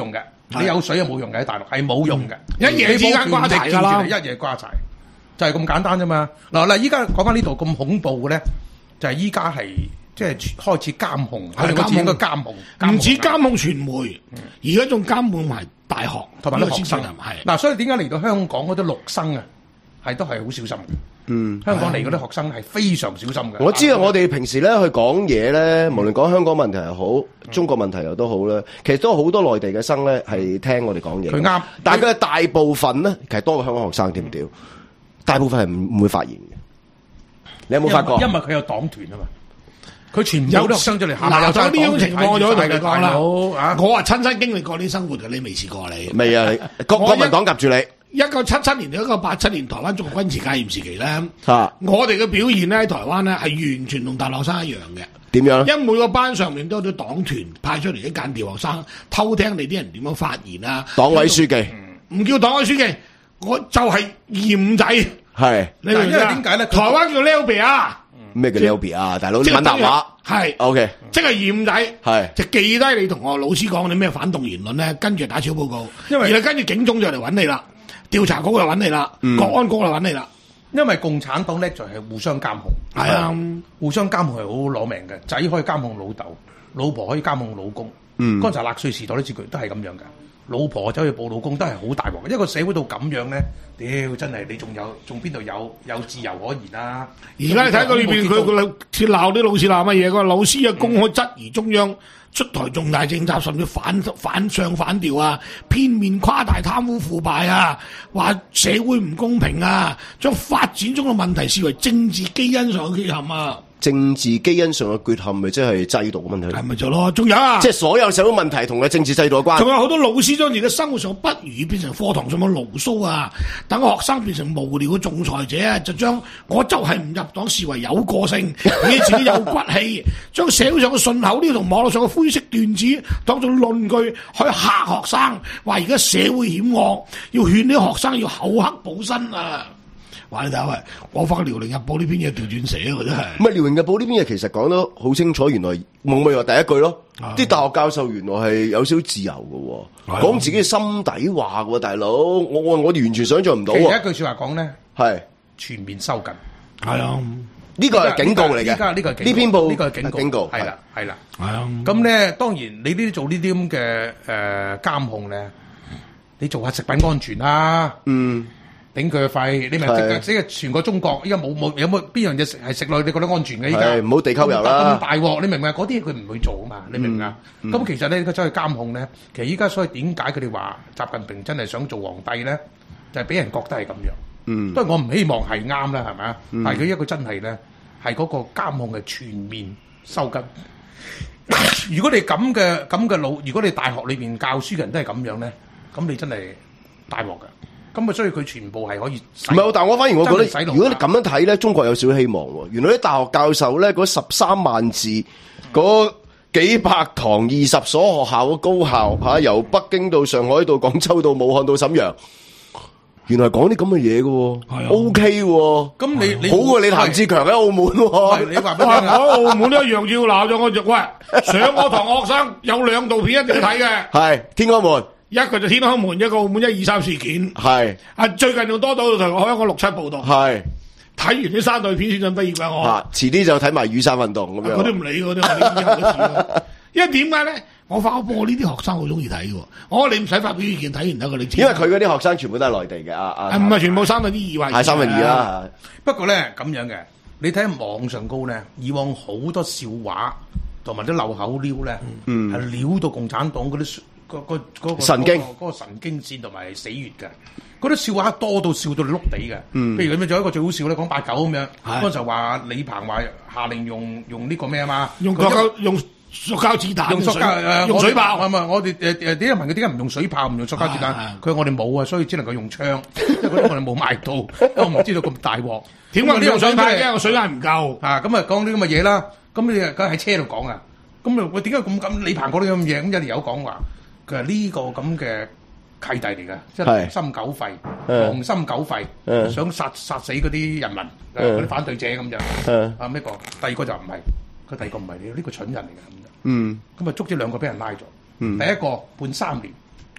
你有水係冇用嘅，喺大陸係冇用嘅， 一夜之間瓜柴㗎啦， 一夜瓜柴就係咁簡單啫嘛。嗱嗱，依家講翻呢度咁恐怖嘅咧，就係依家係即係開始監控，我哋個字應該監控， 唔止監控傳媒，而家仲監控埋大學同埋啲學生。係嗱，所以點解嚟到香港嗰啲陸生啊，係都係好小心嘅。嗯，香港嚟嗰啲學生係非常小心嘅。 我知啊，我哋平時咧去講嘢咧，無論講香港問題又好，中國問題又都好啦，其實都好多內地嘅生咧係聽我哋講嘢。佢啱，但係佢大部分咧，其實多過香港學生添屌，大部分係唔唔會發言嘅。你有冇發覺？ 因為佢有黨團啊嘛，佢全部都生咗嚟。 嗱，就呢種情況，我就同你講啦。我話親身經歷過啲生活嘅，你未試過你？ 未啊！你國國民黨夾住你。 一九七七年到一九八七年台灣中國軍事戒嚴時期咧，啊、我哋嘅表現咧喺台灣咧係完全同大學生一樣嘅。 點樣？ 因為每個班上面都有啲黨團派出嚟啲間諜學生偷聽你啲人點樣發言啊。 黨委書記唔、嗯、叫黨委書記，我就係嫌仔。係，你明唔明啊？點解咧？台灣叫 Lobby 啊。 咩叫 Lobby 啊？大佬閩南話係 OK， 即係嫌仔係， 就記低你同我老師講啲咩反動言論咧，跟住打小報告，因為然後跟住警總就嚟揾你啦。調查局就揾你啦，嗯、國安局就揾你啦。 因為共產黨叻就係互相監控，係啊，互相監控係好攞命嘅。仔可以監控老豆，老婆可以監控老公。嗯，剛才納粹時代啲字句都係咁樣嘅。老婆走去報老公都係好大鑊嘅。一個社會到咁樣咧，屌真係你仲有仲邊度有有自由可言啊？ 而家你睇佢裏邊佢佢鬧啲老師鬧乜嘢？個老師啊公開質疑中央出台重大政策，甚至反反上反調啊，片面誇大貪污腐敗啊，話社會唔公平啊，將發展中嘅問題視為政治基因上嘅缺陷啊。 政治基因上嘅缺陷咪即係制度嘅問題？ 係咪就咯？仲有啊， 即係所有社會問題同嘅政治制度有關。 仲有好多老師將自己生活上不如變成課堂上嘅牢騷啊，等學生變成無聊嘅仲裁者啊，就將我就係唔入黨視為有個性，以自己有骨氣，將社會上嘅順口溜同網絡上嘅灰色段子當做論據去嚇學生，話而家社會險惡，要勸啲學生要厚刻保身啊！話你睇下喂，我發《遼寧日報》呢篇嘢調轉寫喎，真係。 唔係《遼寧日報》呢篇嘢其實講得好清楚，原來冇咪話第一句咯。啲、啊、大學教授原來係有少少自由嘅，講、啊、自己嘅心底話喎，大佬。我我我哋完全想象唔到。 其實一句説話講咧， 係全面收緊。 係啊， 呢個係警告嚟嘅。 依家呢個係呢篇報呢個係警告。 警告係啦，係啦。 係啊。 咁咧，當然你呢啲做呢啲咁嘅誒監控咧，你做下食品安全啦。嗯。頂佢個肺，你咪即係全個中國，依家冇冇有冇邊樣嘢食係食落去你覺得安全嘅？依家唔好地溝油啦， 咁大鑊，你明唔明啊？嗰啲嘢佢唔會做啊嘛，你明唔明啊？咁、嗯、其實咧，佢走去監控咧，其實依家所以點解佢哋話習近平真係想做皇帝咧，就係、是、俾人覺得係咁樣。嗯，當然我唔希望係啱啦，係咪啊？但係佢一個真係咧，係嗰個監控嘅全面收緊。如果你咁嘅咁嘅老，如果你大學裏邊教書嘅人都係咁樣咧，咁你真係大鑊㗎。咁啊，所以佢全部係可以唔係，但係我反而我覺得， 如果你咁樣睇咧，中國有少少希望喎。原來啲大學教授咧，嗰十三萬字，嗰、嗯、幾百堂二十所學校嘅高校嚇、啊，由北京到上海到廣州到武漢到瀋陽，原來講啲咁嘅嘢嘅喎 ，O K 喎。咁你你好過你譚志強喺澳門喎。 你話俾我聽啊， 我澳門都一樣要鬧咗我，喂，上我堂學生有兩部片一定要睇嘅， 係天安門。 一個就天安門，一個澳門一二三事件。係啊，最近仲多到同我香港六七報道。係睇完啲三對片先進畢業㗎我。啊， 遲啲就睇埋雨傘運動咁樣。 嗰啲唔理嗰啲，因為點解咧？我發覺播呢啲學生好中意睇嘅。我話你唔使發表意見，睇完得㗎你知。 因為佢嗰啲學生全部都係內地嘅啊啊。 唔係全部三分之二或。 係三分二啦。 不過咧咁樣嘅，你睇下網上高咧，以往好多笑話同埋啲漏口撩咧，係撩到共產黨嗰啲。嗰個嗰個神經嗰個神經線同埋死穴嘅，嗰啲笑話多到笑到你碌地嘅。嗯，譬如咁樣，仲有一個最好笑咧，講八九咁樣。嗰陣時話李鵬話下令用用呢個咩啊嘛， 用塑膠用塑膠子彈， 用塑膠誒用水炮。 唔係我哋誒誒點解問佢點解唔用水炮唔用塑膠子彈？佢話我哋冇啊，所以只能夠用槍，因為嗰啲我哋冇買到，我唔知道咁大鑊。 點解呢用水炮嘅？我水壓唔夠啊！咁啊講啲咁嘅嘢啦，咁你梗係喺車度講啊，咁啊喂點解咁咁李鵬講啲咁嘅嘢？咁有條友講話。佢係呢個咁嘅契弟嚟嘅，即係狼心狗肺，狼心狗肺，想殺殺死嗰啲人民，嗰啲反對者咁樣。啊咩個？第二個就唔係，佢第二個唔係你呢個蠢人嚟嘅咁樣。嗯，咁啊捉咗兩個俾人拉咗。第一個判三年，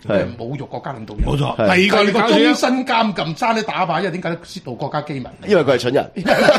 係侮辱國家領導人。 冇錯。 第二個你個係終身監禁爭啲打靶，因為點解咧？泄露國家機密。 因為佢係蠢人。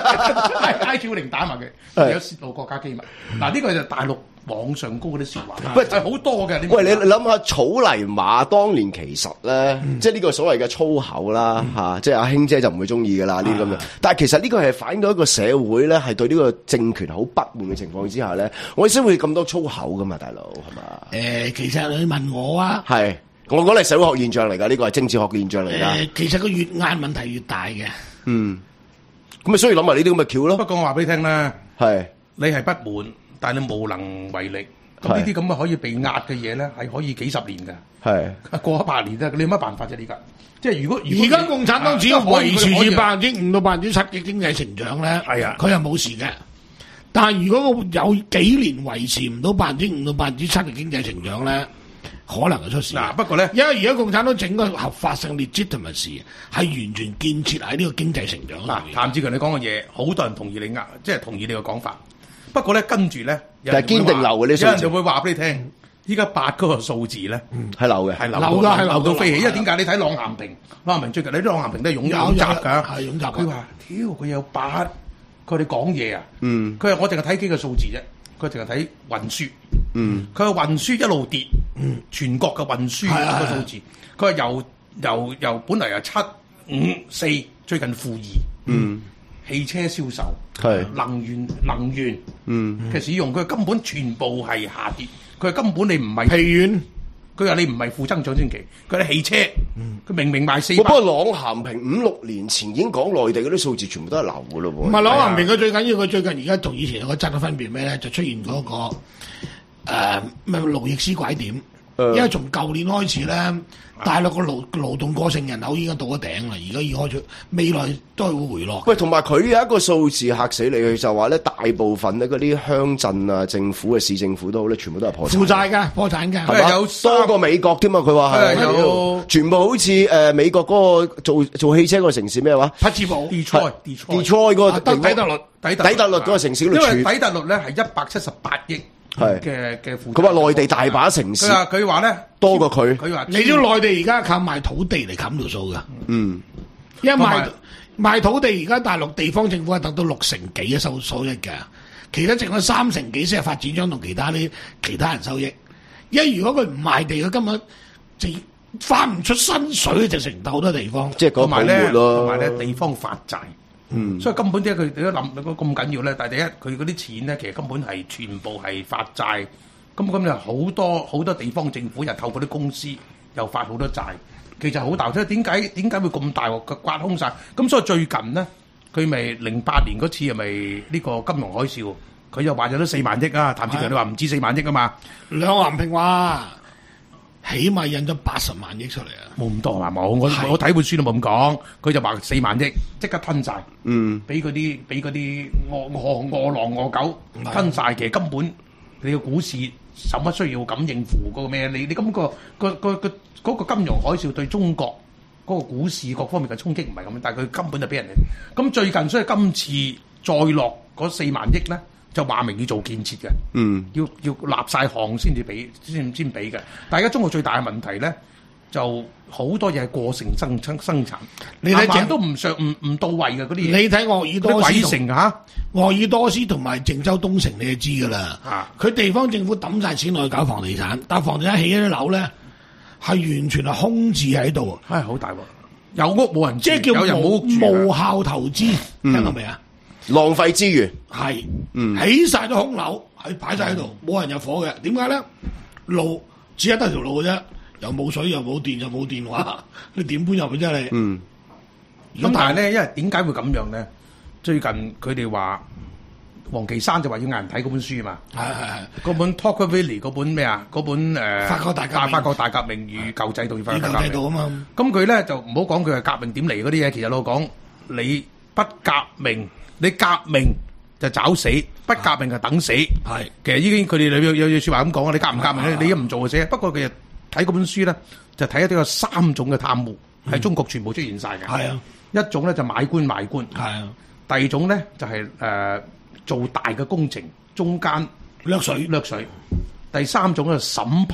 I Q 零打埋佢，有泄露國家機密。嗱呢個就大陸網上高嗰啲説話， 喂係好多嘅。 喂，你你諗下草泥馬當年其實咧， 嗯、 即係呢個所謂嘅粗口啦嚇、嗯啊，即係阿興姐就唔會中意噶啦呢啲咁樣。但係其實呢個係反映到一個社會咧，係對呢個政權好不滿嘅情況之下咧，我先會咁多粗口噶嘛，大佬係嘛？ 誒、呃，其實你問我啊， 係我講係社會學現象嚟㗎，呢個係政治學現象嚟㗎、 呃。其實個越壓問題越大嘅。 嗯，咁咪所以諗埋呢啲咁嘅橋咯。 不過我話俾你聽啦， 係你係不滿，但係你無能為力。咁呢啲咁嘅可以被壓嘅嘢咧，係可以幾十年㗎。 係過一百年咧，你有乜辦法啫？呢家即係如果而家共產黨只要維持住百分之五到百分之七嘅經濟成長咧， 係啊， 佢係冇事嘅。但係如果有幾年維持唔到百分之五到百分之七嘅經濟成長咧，可能係出事。 嗱，不過咧， 因為而家共產黨整個合法性 legitimacy 係完全建設喺呢個經濟成長上面。 嗱，譚志強你講嘅嘢，好多人同意你呃，即係同意你嘅講法。不過咧，跟住咧， 但係堅定流嘅呢數字， 有人就會話俾你聽，依家八嗰個數字咧， 係流嘅， 係流流㗎，係流到飛起。因為點解？你睇郎咸平，郎咸平最近你啲郎咸平都係擁擁襲㗎， 係擁襲。 佢話：屌，佢有八，佢哋講嘢啊。 嗯。 佢話我淨係睇幾個數字啫，佢淨係睇運輸。 嗯。 佢話運輸一路跌，嗯，全國嘅運輸個數字，佢話由由由本嚟係七五四，最近負二。 嗯。 汽車銷售係能源能源嗯嘅使用，佢根本全部係下跌。佢根本你唔係疲軟， 佢話你唔係負增長先奇。佢啲汽車，佢、嗯、明明賣四百。 不過郎咸平五六年前已經講內地嗰啲數字全部都係流嘅咯喎。 唔係郎咸平佢最緊要，佢最近而家同以前有個質嘅分別咩咧？就出現嗰、那個誒咩勞役師拐點。因為從舊年開始咧，大陸個勞勞動過剩人口已經到咗頂啦，而家已經開始，未來都係會回落。 喂，同埋佢有一個數字嚇死你，佢就話咧，大部分咧嗰啲鄉鎮啊、政府嘅市政府都好咧，全部都係破產。 負債㗎，破產㗎， 係嘛？有多過美國添嘛？佢話係有， 全部好似誒美國嗰個做做汽車嗰個城市咩話？ 匹茲堡 ，Detroit，Detroit 嗰個地底特律， 底特律嗰個城市，因為底特律咧係一百七十八億。係嘅嘅負債。 佢話內地大把城市， 佢話佢話咧多過佢。 佢話你知內地而家靠賣土地嚟冚條數㗎。 嗯， 因為賣賣土地而家大陸地方政府係得到六成幾嘅收收益嘅，其他剩咗三成幾先係發展商同其他啲其他人收益。因為如果佢唔賣地，佢根本就翻唔出薪水，就成好多地方。 即係嗰個泡沫咯。 同埋咧地方發債。 嗯， 所以根本啲佢哋都諗咁緊要咧，但係第一佢嗰啲錢咧，其實根本係全部係發債，咁咁就好多好多地方政府又透過啲公司又發好多債，其實好大。所以點解點解會咁大鑊刮空晒？咁所以最近呢，佢咪零八年嗰次係咪呢個金融海嘯？佢又話咗都四萬億啊！譚志強你話唔止四萬億啊嘛？ 兩咸平話。起碼印咗八十萬億出嚟啊！ 冇咁多啊，冇我我睇本書都冇咁講，佢就話四萬億即刻吞晒， 嗯， 俾嗰啲俾嗰啲餓餓餓狼餓狗吞晒，其實根本你個股市使乜需要咁應付嗰個咩？你你咁個個個個嗰個金融海嘯對中國嗰個股市各方面嘅衝擊唔係咁，但係佢根本就俾人哋。咁最近所以今次再落嗰四萬億咧。就話明要做建設嘅， 嗯， 要要立晒項先至俾先先俾嘅。但係而家中國最大嘅問題咧，就好多嘢係過剩生生生產，你睇正都唔上唔唔到位嘅嗰啲嘢。 你睇鄂爾多斯鬼城嚇， 鄂爾多斯同埋鄭州東城你就知㗎啦。佢、啊、地方政府抌晒錢落去搞房地產，但房地產起嗰啲樓咧係完全係空置喺度， 係好大喎。有屋冇人住， 即係叫有人冇屋住無效投資， 嗯、 聽到未啊？ 浪費資源係， 嗯， 起晒咗空樓，喺擺晒喺度，冇人入伙嘅。點解咧？路只係得條路嘅啫，又冇水，又冇電，又冇電話，你點搬入去啫？你嗯。 咁但係咧，因為點解會咁樣咧？最近佢哋話王岐山就話要嗌人睇嗰本書嘛， 係係係， 嗰本 Tocqueville 嗰本咩啊？嗰本誒法國大革命， 法國大革命與舊制度與法國革命。 舊制度啊嘛。 咁佢咧就唔好講佢係革命點嚟嗰啲嘢，其實我講你不革命。你革命就找死，不革命就等死。係，其實已經佢哋有有有説話咁講啊！你革唔革命咧，你一唔做就死。不過佢睇嗰本書咧，就睇一啲有三種嘅貪污喺中國全部出現晒嘅。係啊，一種咧就買官賣官。係啊，第二種咧就係誒做大嘅工程中間掠水掠水。第三種咧審批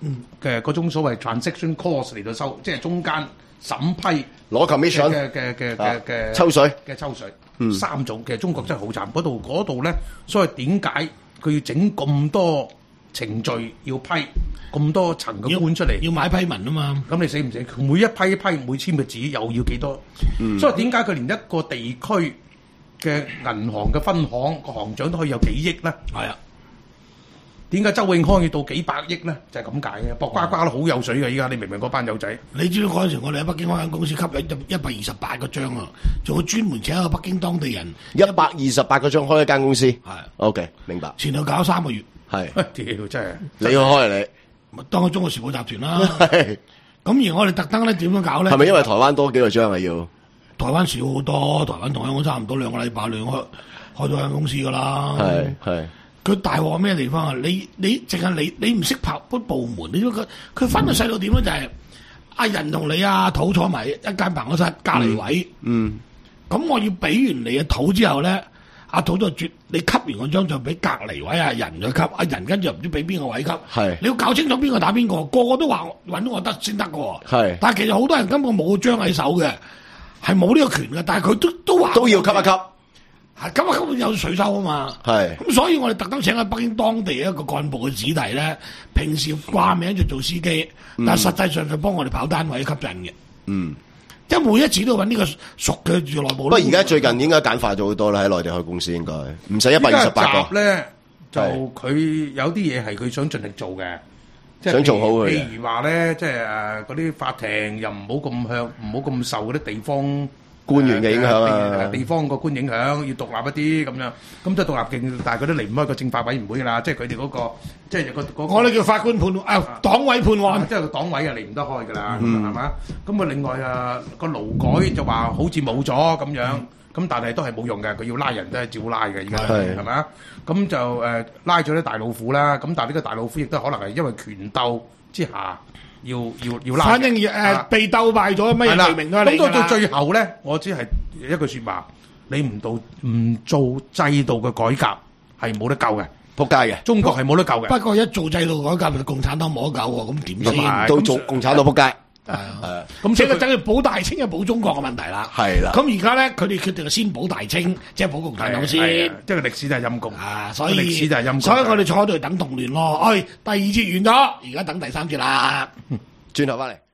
嘅嗰種所謂 transaction cost 嚟到收，即係中間審批攞 commission 嘅嘅嘅嘅嘅抽水嘅抽水，嗯、三種其實中國真係好慘。嗰度嗰度咧，所以點解佢要整咁多程序要批咁多層嘅官出嚟？ 要買批文啊嘛。咁你死唔死？每一批一批每簽嘅紙又要幾多？嗯、所以點解佢連一個地區嘅銀行嘅分行個行長都可以有幾億咧？ 係啊。 點解周永康要到幾百億咧？就係咁解嘅，博瓜瓜都好有水嘅。依家你明唔明嗰班友仔？ 你知唔知嗰陣時我哋喺北京開間公司吸引一百二十八個張啊，仲要專門請一個北京當地人一百二十八個張開一間公司。係 OK 明白。 前後搞三個月。 係屌真係你去開你， 咪當個中國時報集團啦。係咁而我哋特登咧點樣搞咧？ 係咪因為台灣多幾個張啊？要台灣少好多，台灣同香港差唔多兩個禮拜兩開開咗間公司噶啦。 係係。 佢大鑊咩地方啊？你你淨係你你唔識拍嗰部門，你佢佢分到細到點咧？就係、是、阿人同你阿土坐埋一間辦公室隔離位。嗯。咁、嗯、我要俾完你嘅土之後咧，阿土就絕你吸完嗰張就俾隔離位阿人再吸，阿人跟住又唔知俾邊個位吸。係。你要搞清楚邊個打邊個，個個都話揾我得先得嘅。係。但係其實好多人根本冇張喺手嘅，係冇呢個權嘅，但係佢都都話都要吸一吸。 咁啊，根本有稅收啊嘛，係咁，所以我哋特登請喺北京當地一個幹部嘅子弟咧，平時掛名就做司機，嗯、但係實際上就幫我哋跑單位吸引嘅。嗯，即係每一次都揾呢個熟嘅住內部。不過而家最近應該簡化咗好多啦，喺內地開公司應該唔使一百二十八個。 咧就佢有啲嘢係佢想盡力做嘅，即係想做好佢。 譬如話咧，即係誒嗰啲法庭又唔好咁向，唔好咁受嗰啲地方官員嘅影響啊， 地方個官影響要獨立一啲咁樣，咁即係獨立勁，但係佢都離唔開個政法委員會㗎啦，即係佢哋嗰個即係個嗰個。 我哋叫法官判啊，黨委判案， 即係個黨委啊離唔得開㗎啦，係嘛？咁啊另外啊個勞改就話好似冇咗咁樣，咁但係都係冇用嘅，佢要拉人都係照拉嘅，而家係咪啊？咁就誒拉咗啲大老虎啦，咁但係呢個大老虎亦都可能係因為權鬥之下。要要要拉， 反正誒、呃啊、被鬥敗咗，乜嘢罪名都係你㗎啦。咁到到最後咧，我只係一句説話，你唔到唔做制度嘅改革係冇得救嘅， 仆街嘅。 中國係冇得救嘅。 不過一做制度改革，咪共產黨冇得救喎，咁點先？ 都做共產黨仆街。 係啊，咁即係等於保大清，就保中國嘅問題啦。係啦。咁而家咧，佢哋決定先保大清，即係保共產黨先。 即係歷史就係陰公啊，所以歷史就係陰公。 所以我哋坐喺度等動亂咯。哎，第二節完咗，而家等第三節啦。 轉頭翻嚟。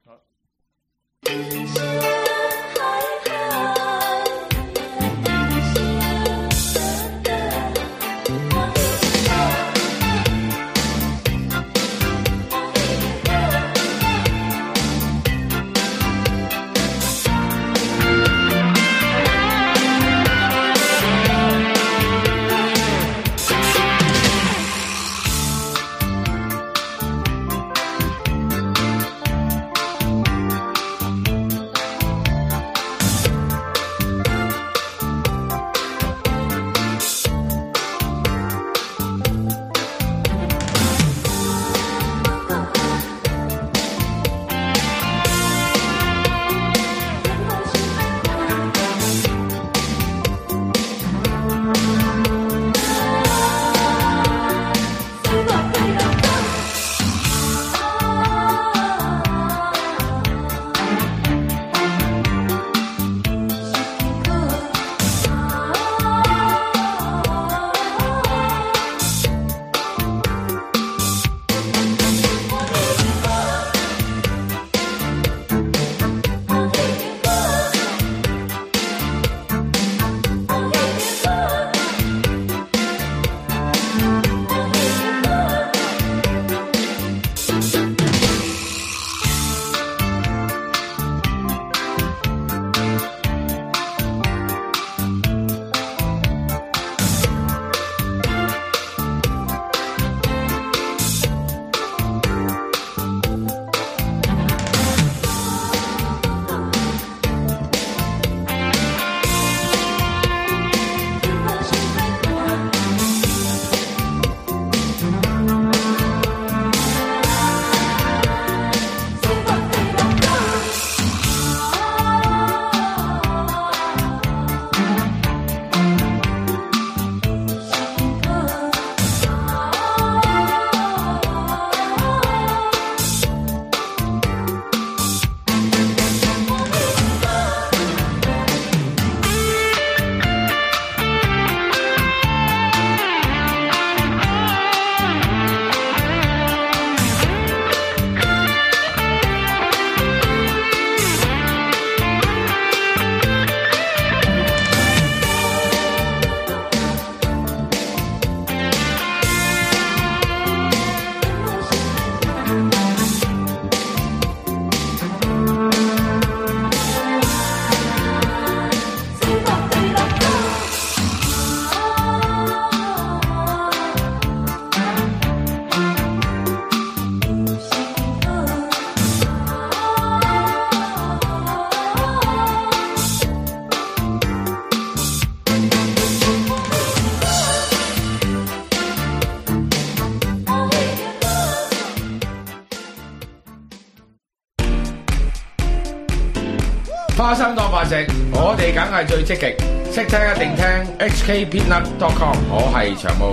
花生當飯食，我哋梗係最積極，識聽一定聽 H K Peanut dot com， 我係長毛。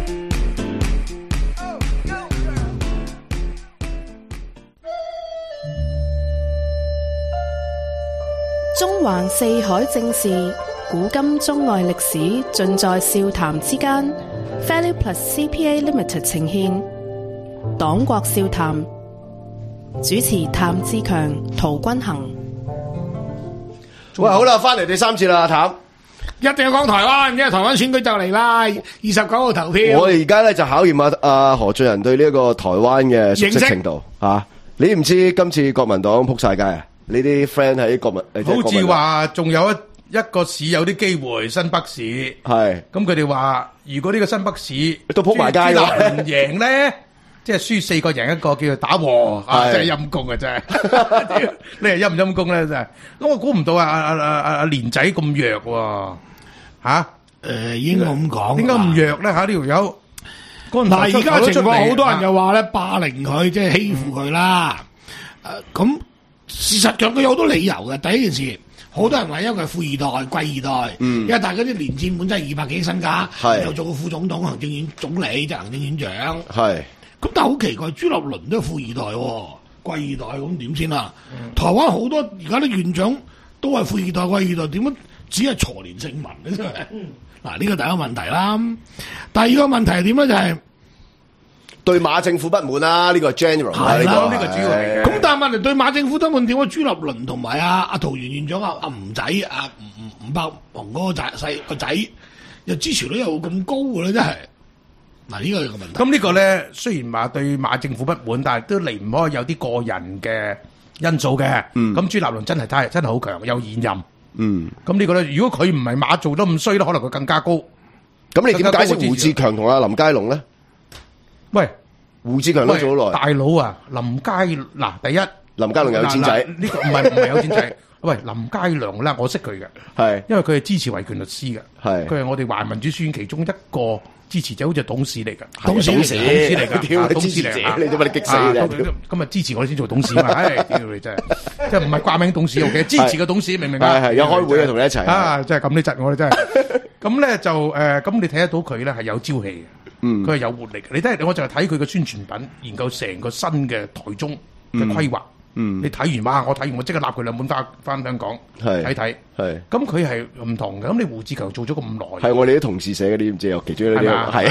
中環四海正事，古今中外歷史，盡在笑談之間。Fairly Plus C P A Limited 呈現黨國笑談，主持譚志強、陶君行。 喂，好啦，翻嚟第三節啦，譚。 一定要講台灣，因為台灣選舉就嚟啦，二十九號投票。 我哋而家咧就考驗阿阿何俊仁對呢一個台灣嘅熟悉程度吓、啊。你唔知今次國民黨撲晒街啊？你啲 friend 喺國民， 好似話仲有一一個市有啲機會，新北市係。咁佢哋話，如果呢個新北市都撲埋街嘅， 唔贏咧，即係輸四個贏一個，叫做打和，啊、真係陰公啊！真係，你係陰唔陰公咧？真係。咁我估唔到啊！阿阿阿阿連仔咁弱喎，吓、啊？ 誒、呃，應該咁講。點解唔弱咧？吓，呢條友。 嗱，而家情況好多人就話咧，霸凌佢，即係欺負佢啦。誒、嗯，咁、呃、事實上佢有好多理由嘅。第一件事。好多人話因為佢係富二代、貴二代，嗯、因為大家啲連戰本真係二百幾身家，又做過副總統、行政院總理、即係行政院長。係，咁但係好奇怪，朱立倫都係富二代、哦、貴二代，咁點先啦？台灣好多而家啲院長都係富二代、貴二代，點解只係鋤連勝文咧？真係嗱，呢個第一個問題啦。第二個問題係點咧？就係、是。 對馬政府不滿啦，呢、這個 general 係啦，呢、這個主要係。 咁但係問題對馬政府不滿，點解朱立倫同埋阿阿桃園院長阿阿吳仔阿吳吳吳伯雄嗰個仔細個仔，又支持率又咁高嘅咧，真係嗱呢個係個問題。 咁呢個咧雖然話對馬政府不滿，但係都離唔開有啲個人嘅因素嘅。咁、嗯、朱立倫真係太真係好強，有現任。嗯。咁呢個咧，如果佢唔係馬做得咁衰咧，可能佢更加高。 咁你點解釋胡志強同阿林佳龍咧？ 喂， 胡志強都做好耐。 大佬啊，林佳嗱，第一林佳龍有錢仔， 呢個唔係唔係有錢仔。喂，林佳良咧，我識佢嘅，係因為佢係支持維權律師嘅，係佢係我哋華民主書院其中一個支持者，好似係董事嚟㗎，董事董事嚟㗎，董事嚟㗎，你做乜你激死嘅？咁啊支持我哋先做董事嘛，唉，屌你真係，即係唔係掛名董事嘅，支持嘅董事明唔明啊？係係有開會啊，同你一齊啊，即係咁你窒我哋真係，咁咧就誒，咁你睇得到佢咧係有朝氣嘅。嗯，佢係有活力嘅。你睇，我就係睇佢嘅宣傳品，研究成個新嘅台中嘅規劃。嗯，你睇完哇，我睇完我即刻立佢兩本翻翻香港睇睇。係，咁佢係唔同嘅。咁你胡志強做咗咁耐，係我哋啲同事寫嘅，你唔知有其中一啲係啊。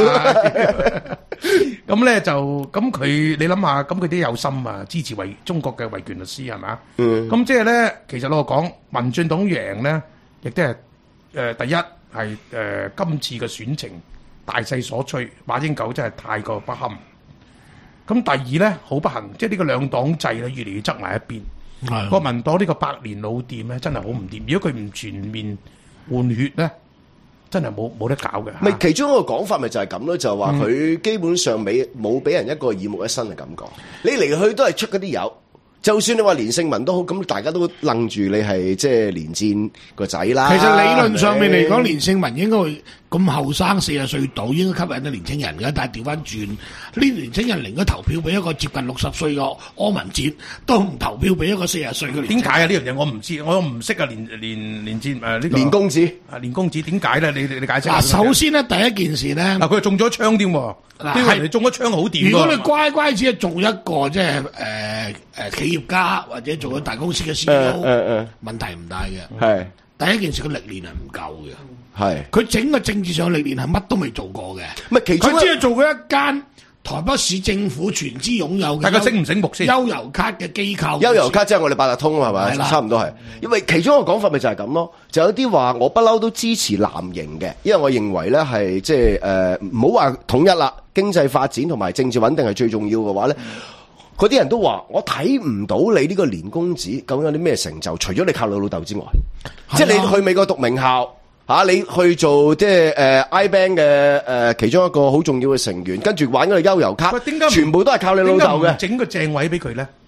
咁咧就咁佢，你諗下，咁佢啲有心啊，支持維中國嘅維權律師係咪？嗯，咁即係咧，其實我講民進黨贏咧，亦都係誒第一係誒、呃、今次嘅選情。大勢所趨，馬英九真係太過不堪。咁第二咧，好不幸，即係呢個兩黨制咧，越嚟越側埋一邊。國民黨呢個百年老店咧，真係好唔掂。如果佢唔全面換血咧，真係冇冇得搞嘅。 咪其中一個講法咪就係咁咯，就係話佢基本上未冇俾人一個耳目一新嘅感覺。你嚟去都係出嗰啲友。就算你話連勝文都好，咁大家都愣住你係即係連戰個仔啦。 其實理論上面嚟講，連勝文應該會咁後生四十歲到，應該吸引到年青人嘅。但係調翻轉，呢年青人寧可投票俾一個接近六十歲嘅柯文哲，都唔投票俾一個四十歲嘅。 點解啊？呢樣嘢我唔知，我唔識啊。連連連戰誒呢個連公子啊，連公子點解咧？你你你解釋嗱，首先咧第一件事咧，嗱佢中咗槍添喎，係你中咗槍好掂。 如果你乖乖只係做一個即係誒誒企業家或者做咗大公司嘅 C E O， uh, uh, uh, 問題唔大嘅。係第一件事，佢歷練係唔夠嘅。係佢整個政治上歷練係乜都未做過嘅。唔係其中佢只係做過一間台北市政府全資擁有嘅。 但係佢醒唔醒目先？ 悠遊卡嘅機構， 悠遊卡即係我哋八達通係咪？差唔多係。因為其中一個講法咪就係咁咯，就有啲話我不嬲都支持藍營嘅，因為我認為咧係即係誒唔好話統一啦，經濟發展同埋政治穩定係最重要嘅話咧。嗰啲人都話：我睇唔到你呢個連公子究竟有啲咩成就，除咗你靠你老豆之外，即係你去美國讀名校嚇、啊，你去做即係誒 I B A N 嘅誒其中一個好重要嘅成員，跟住玩嗰個悠遊卡，全部都係靠你老豆嘅。 整個正位俾佢咧，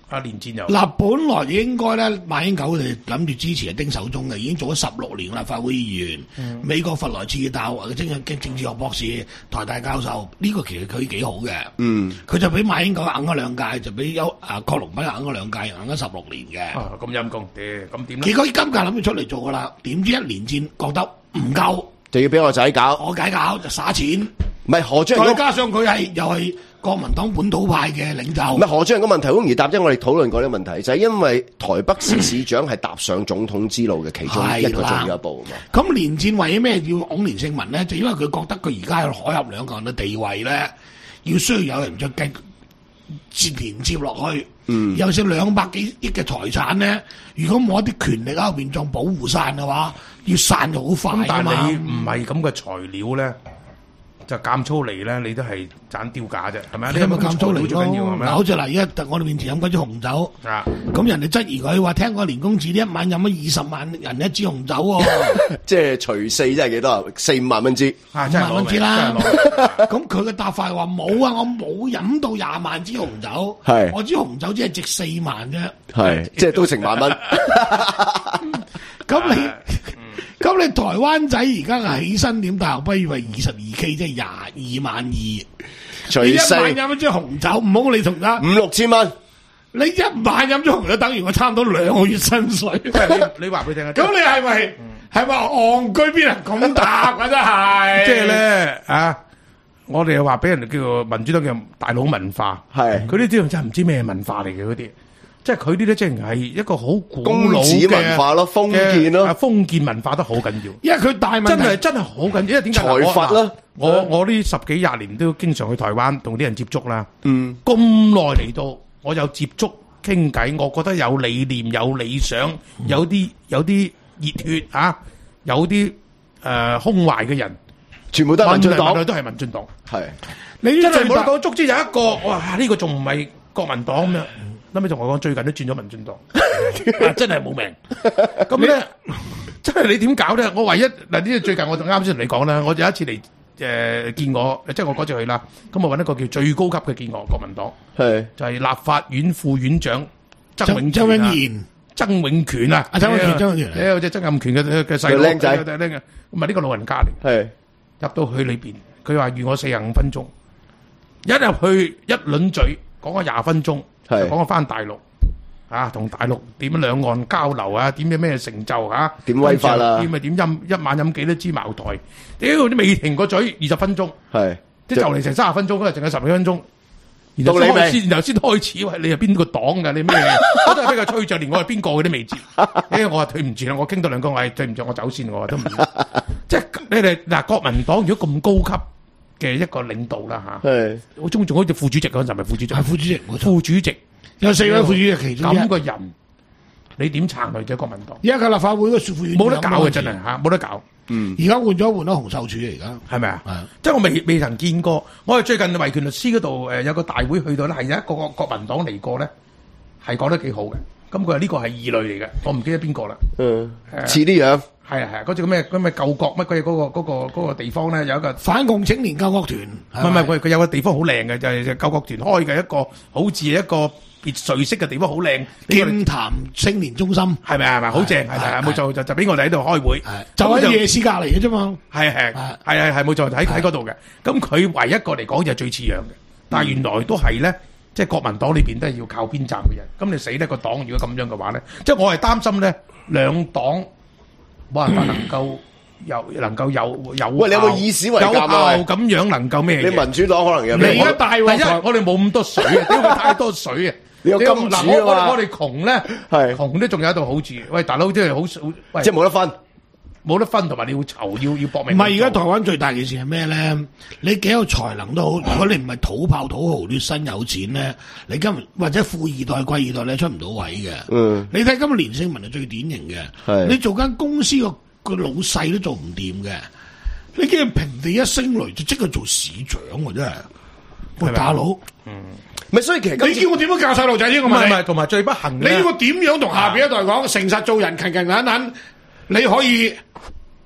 啊，連戰又嗱，本來應該咧，馬英九佢哋諗住支持係丁守中嘅，已經做咗十六年立法會議員，嗯、美國佛萊次大學嘅政嘅政治學博士、台大教授，呢、這個其實佢幾好嘅。嗯，佢就俾馬英九硬咗兩屆，就俾有啊郝龍斌硬咗兩屆，硬咗十六年嘅。 啊，咁陰公，誒，咁點咧？ 結果今屆諗住出嚟做噶啦，點知一連戰覺得唔夠， 就要俾我仔搞， 我解搞就耍錢。 唔係何俊仁， 再加上佢係又係國民黨本土派嘅領袖。 唔係何俊仁個問題好容易答啫，我哋討論過呢個問題，就係、是、因為台北市市長係踏上總統之路嘅其中一個重要一步啊嘛。 咁連戰為咩要拱連勝文咧？就因為佢覺得佢而家海峽兩岸嘅地位咧，要需要有人再繼接連接落去。嗯，有成兩百幾億嘅財產咧，如果冇一啲權力喺後邊做保護傘嘅話，要散就好快啊嘛。 但你唔係咁嘅材料咧。就監粗嚟咧，你都係盞丟架啫，係咪？ 你係咪監粗嚟最緊要係咪？ 好似嗱，而家我哋面前飲嗰支紅酒，啊，咁人哋質疑佢話聽講連公子呢一晚飲咗二十萬人一支紅酒喎， 即係除四即係幾多啊？四五萬蚊支， 五萬蚊支啦。咁佢嘅答法話冇啊，我冇飲到廿萬支紅酒，係我支紅酒只係值四萬啫， 係即係都成萬蚊。 咁你？咁你台灣仔而家嘅起薪點大學畢業係二十二 K， 即係廿二萬二。 除你一晚飲一支紅酒，唔好你同啦， 五六千蚊。 你一晚飲咗紅酒，等於我差唔多兩個月薪水。 你你話俾佢聽啊？ 咁你係咪係咪戇居邊人咁答啊？真係。 即係咧啊！我哋又話俾人哋叫做民主黨叫大佬文化，係佢呢啲真係唔知咩文化嚟嘅嗰啲。即係佢啲咧，即係一個好古老嘅文化咯，封建咯， 封建文化都好緊要。 因為佢大問題真係真係好緊要，因為點解？ 財閥啦， 我我呢十幾廿年都經常去台灣同啲人接觸啦。嗯，咁耐嚟到，我有接觸傾偈，我覺得有理念、有理想、有啲有啲熱血啊，有啲誒胸懷嘅人， 全部都係民進黨， 都係民進黨。係你真係冇得講，足之有一個哇！呢個仲唔係國民黨咁樣？諗起同我講，最近都轉咗民進黨，真係冇命。咁咧，真係你點搞咧？我唯一嗱呢，最近我啱先同你講啦，我有一次嚟誒、呃、見我，即係我嗰次去啦。咁我揾一個叫最高級嘅見我，國民黨係就係、是、立法院副院長曾永曾永賢、 曾永權啊， 曾永權、曾永權， 有隻曾蔭權嘅嘅細僆仔， 僆嘅，唔係呢個老人家嚟。係入到去裏邊，佢話預我四十五分鐘，一入去一輪嘴講咗廿分鐘。係講我翻大陸啊，同大陸點樣兩岸交流啊？點樣咩成就啊？點威法啦？ 點咪點飲一晚飲幾多支茅台？屌都未停個嘴，二十分鐘係即係就嚟成三十分鐘，嗰日淨係十幾分鐘。然後先，然後先開始喂，你係邊個黨㗎？你咩？我都係俾佢吹着，連我係邊個佢都未知。誒，我話對唔住啦，我傾多兩句，我係對唔住，我走先，我話都唔。即係你哋嗱，國民黨如果咁高級嘅一個領導啦吓，係我中仲好似副主席嗰陣，係咪副主席？係副主席，副主席有四位副主席其中一咁個人，你點撐佢啫？國民黨而家個立法會個副院冇得搞嘅，真係吓，冇得搞。嗯，而家換咗換咗洪秀柱而家係咪啊？係，即係我未未曾見過。我哋最近維權律師嗰度誒有個大會去到咧，係有一個國民黨嚟過咧，係講得幾好嘅。咁佢話呢個係異類嚟嘅，我唔記得邊個啦。嗯， 似啲樣。 係啊係啊，嗰隻咩嗰咩救國乜鬼嘢嗰個嗰個嗰個地方咧，有一個反共青年救國團。 唔係唔係，佢佢有個地方好靚嘅，就係救國團開嘅一個，好似一個別墅式嘅地方，好靚。 劍潭青年中心係咪係咪好正？係係冇錯，就就俾我哋喺度開會，就喺夜市隔離嘅啫嘛。係係係係係冇錯，喺喺嗰度嘅。咁佢唯一一個嚟講就係最似樣嘅，但係原來都係咧，即係國民黨呢邊都係要靠邊站嘅人。咁你死咧個黨，如果咁樣嘅話咧，即係我係擔心咧兩黨。冇辦法能夠有能夠有有喂，你有冇以史為鑑啊？ 咁樣能夠咩？ 你民主黨可能有咩？ 你而家大鑊，第一我哋冇咁多水啊，屌佢太多水啊！ 你有金主啊嘛？ 我我我哋窮咧，係窮都仲有一度好處。喂，大佬即係好， 即係冇得分， 冇得分，同埋你要籌，要要搏命。 唔係而家台灣最大件事係咩咧？你幾有才能都好，如果你唔係土炮土豪劣身有錢咧，你今或者富二代貴二代你出唔到位嘅。嗯，你睇今日連勝文係最典型嘅。係你做間公司個個老細都做唔掂嘅，你竟然平地一聲雷就即刻做市長喎！真係，喂大佬，嗯， 咪所以其實你叫我點樣教細路仔呢個問題？ 唔係同埋最不幸， 你要我點樣同下邊一代講誠實做人、勤勤懇懇？你可以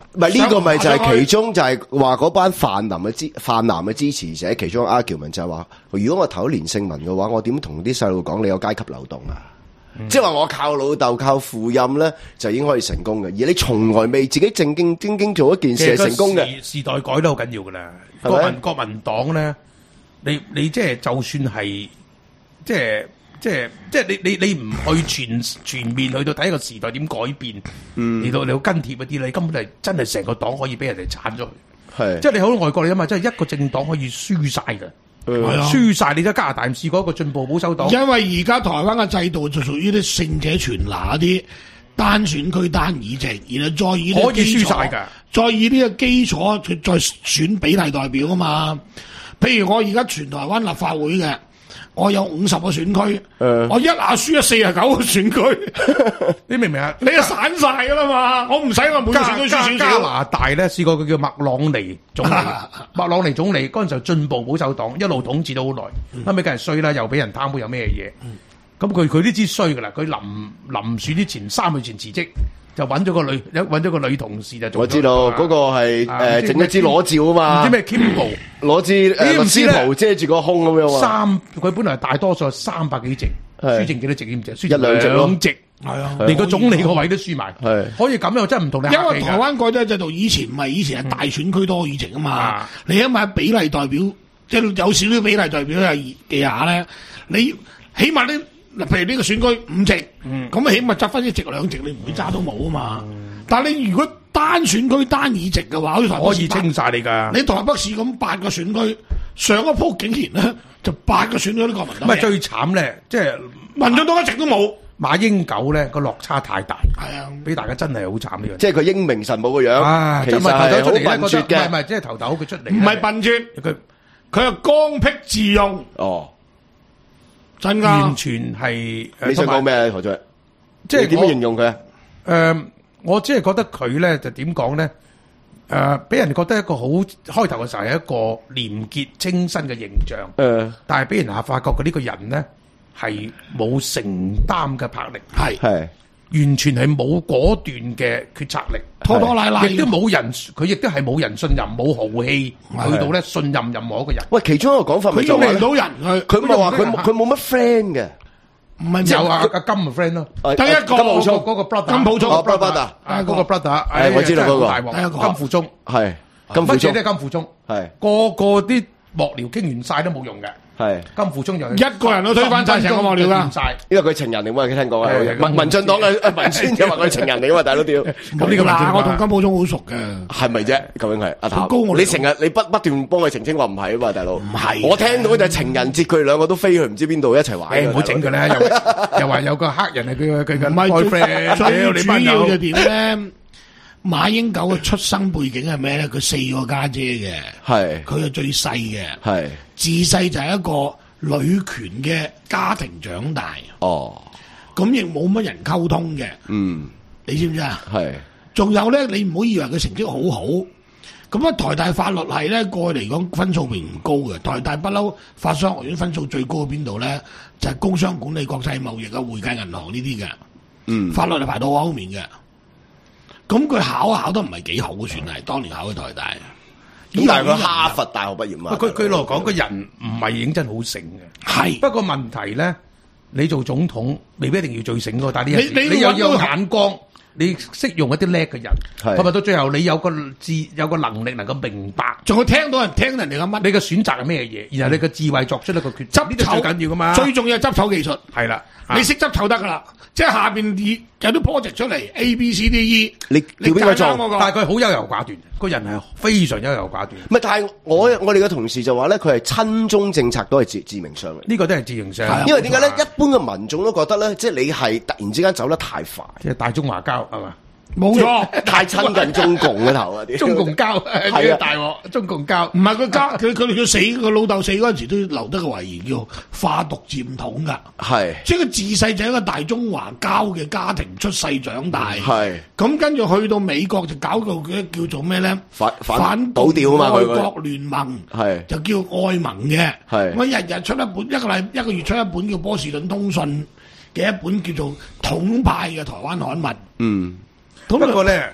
唔係呢個咪就係其中就係話嗰班泛藍嘅支泛藍嘅支持者，其中 argument 就係話，如果我投咗連勝文嘅話，我點同啲細路講你有階級流動啊？嗯、即係話我靠老豆靠父蔭咧，就已經可以成功嘅，而你從來未自己正經經經做一件事係成功嘅。 時, 時代改得好緊要噶啦，國民國民黨咧，你你即係就算係即係。即係即係你你你唔去全全面去到睇個時代點改變，嚟、嗯、到你好跟貼嗰啲，你根本係真係成個黨可以俾人哋鏟咗去。係即係你好多外國你諗下，即係一個政黨可以輸晒嘅，輸晒、嗯、你睇加拿大唔試過一個進步保守黨。 因為而家台灣嘅制度就屬於啲勝者全拿啲單選區單議席，然後再以呢個基礎可以輸晒㗎，再以呢個基礎再選比例代表啊嘛。譬如我而家全台灣立法會嘅。我有五十個選區，呃、我一下輸咗四十九個選區， 你明唔明啊？ 你就散晒噶啦嘛，我唔使我每個選區輸少少。 加拿大咧試過佢叫麥朗尼總理，麥朗尼總理嗰陣時候進步保守黨一路統治到好耐，後尾梗係衰啦，又俾人貪污有咩嘢，咁佢佢都知衰噶啦，佢臨臨選之前三個月前辭職。就揾咗個女，揾咗個女同事就做。我知道嗰、 那個係誒整一支裸照啊嘛， 唔知咩 Kimbo 攞支誒律師袍遮住個胸咁樣啊。 三佢本來大多數三百幾席，輸剩幾多席知唔知？輸一兩席咯， 席係啊，連個總理個位都輸埋。係可以咁樣，真係唔同你。 因為台灣改咗制度，以前唔係以前係大選區多議席啊嘛。嗯、你起碼比例代表，即係有少少比例代表係地下咧，你起碼你。嗱，譬如呢個選區五席，咁、嗯、起碼執翻一席兩席，你唔會揸到冇啊嘛。嗯、但係你如果單選區單議席嘅話，好似台北市可以清晒你㗎。 你台北市咁八個選區，上一鋪竟然咧就八個選咗呢個民黨。 唔係最慘咧，即係民進黨一席都冇。 馬英九咧個落差太大， 係啊， 俾大家真係好慘呢樣。 即係佢英明神武個樣， 啊、 其實係好笨拙嘅。 唔係唔係，即係頭頭佢出嚟， 唔係笨拙，佢佢係剛愎自用。 哦。 真㗎， 完全係你想講咩啊？何俊， 即係點形容佢啊？ 誒、呃，我只係覺得佢咧就點講咧？誒、呃，俾人哋覺得一個好開頭嘅時候係一個廉潔清新嘅形象。誒、呃，但係俾人下發覺佢呢個人咧係冇承擔嘅魄力，係係完全係冇果斷嘅決策力， 拖拖拉拉， 亦都冇人，佢亦都係冇人信任，冇豪氣去到咧信任任何一個人。 喂，其中一個講法咪就係佢用唔到人，佢佢咪話佢佢冇乜 friend 嘅， 唔係有啊阿金嘅 friend 咯， 得一個金寶聰嗰個 brother， 金寶聰 brother，啊嗰個 brother， 係我知道嗰個大鑊金富忠，係金富忠， 乜嘢都係金富忠，係個個啲幕僚傾完晒都冇用嘅。係金富忠就一個人都推翻晒成個幕僚啦， 因為佢情人嚟嘛，佢聽講啊，民民進黨嘅文宣就話佢情人嚟嘛，大佬屌， 咁呢個嗱，我同金寶忠好熟嘅， 係咪啫？究竟係阿頭？你成日你不不斷幫佢澄清話唔係啊嘛，大佬，唔係，我聽到就係情人節佢哋兩個都飛去唔知邊度一齊玩， 誒唔好整佢啦，又又話有個黑人係佢佢嘅 boyfriend， 最主要就點咧？馬英九嘅出生背景係咩咧？佢四個家姐嘅，係佢係最細嘅，係自細就係一個女權嘅家庭長大。哦，咁亦冇乜人溝通嘅。嗯，你知唔知啊？係，仲有咧，你唔好以為佢成績好好。咁啊，台大法律系咧過去嚟講分數並唔高嘅。台大不嬲法商學院分數最高喺邊度咧？就係、是、工商管理、國際貿易啊、會計銀行呢啲嘅。嗯，法律係排到好後面嘅。咁佢考考得唔係幾好，算係當年考嘅台大。 咁但係佢哈佛大學畢業嘛？ 佢佢落講個人唔係認真好醒嘅。係。不過問題咧，你做總統未必一定要最醒嘅，但係你你有有眼光，你識用一啲叻嘅人，係咪到最後你有個智有個能力能夠明白， 仲要聽到人聽人哋嘅乜？ 你嘅選擇係咩嘢？然後你嘅智慧作出一個決策，呢啲最緊要噶嘛？ 最重要係執籌技術。 係啦， 你識執籌得噶啦。即係下邊有啲 project 出嚟 A B C D E， 你叫邊個做？ 但係佢好優柔寡斷，個人係非常優柔寡斷。 唔係，但係我我哋嘅同事就話咧，佢係親中政策都係致致命傷嘅。 呢個都係致命傷。 因為點解咧？一般嘅民眾都覺得咧，即係你係突然之間走得太快， 即係大中華膠係嘛？ 冇錯， 太親近中共嘅頭啊！啲中共膠係啊，大鑊中共膠。 唔係佢家佢佢佢死佢老豆死嗰陣時都留得個遺言叫化毒漸統㗎。係，即係佢自細就係一個大中華膠嘅家庭出世長大。係，咁跟住去到美國就搞到佢叫做咩咧？反反倒掉啊嘛！愛國聯盟係就叫愛盟嘅。係，我日日出一本一個禮一個月出一本叫波士頓通訊嘅一本叫做統派嘅台灣刊物。嗯。 不過咧，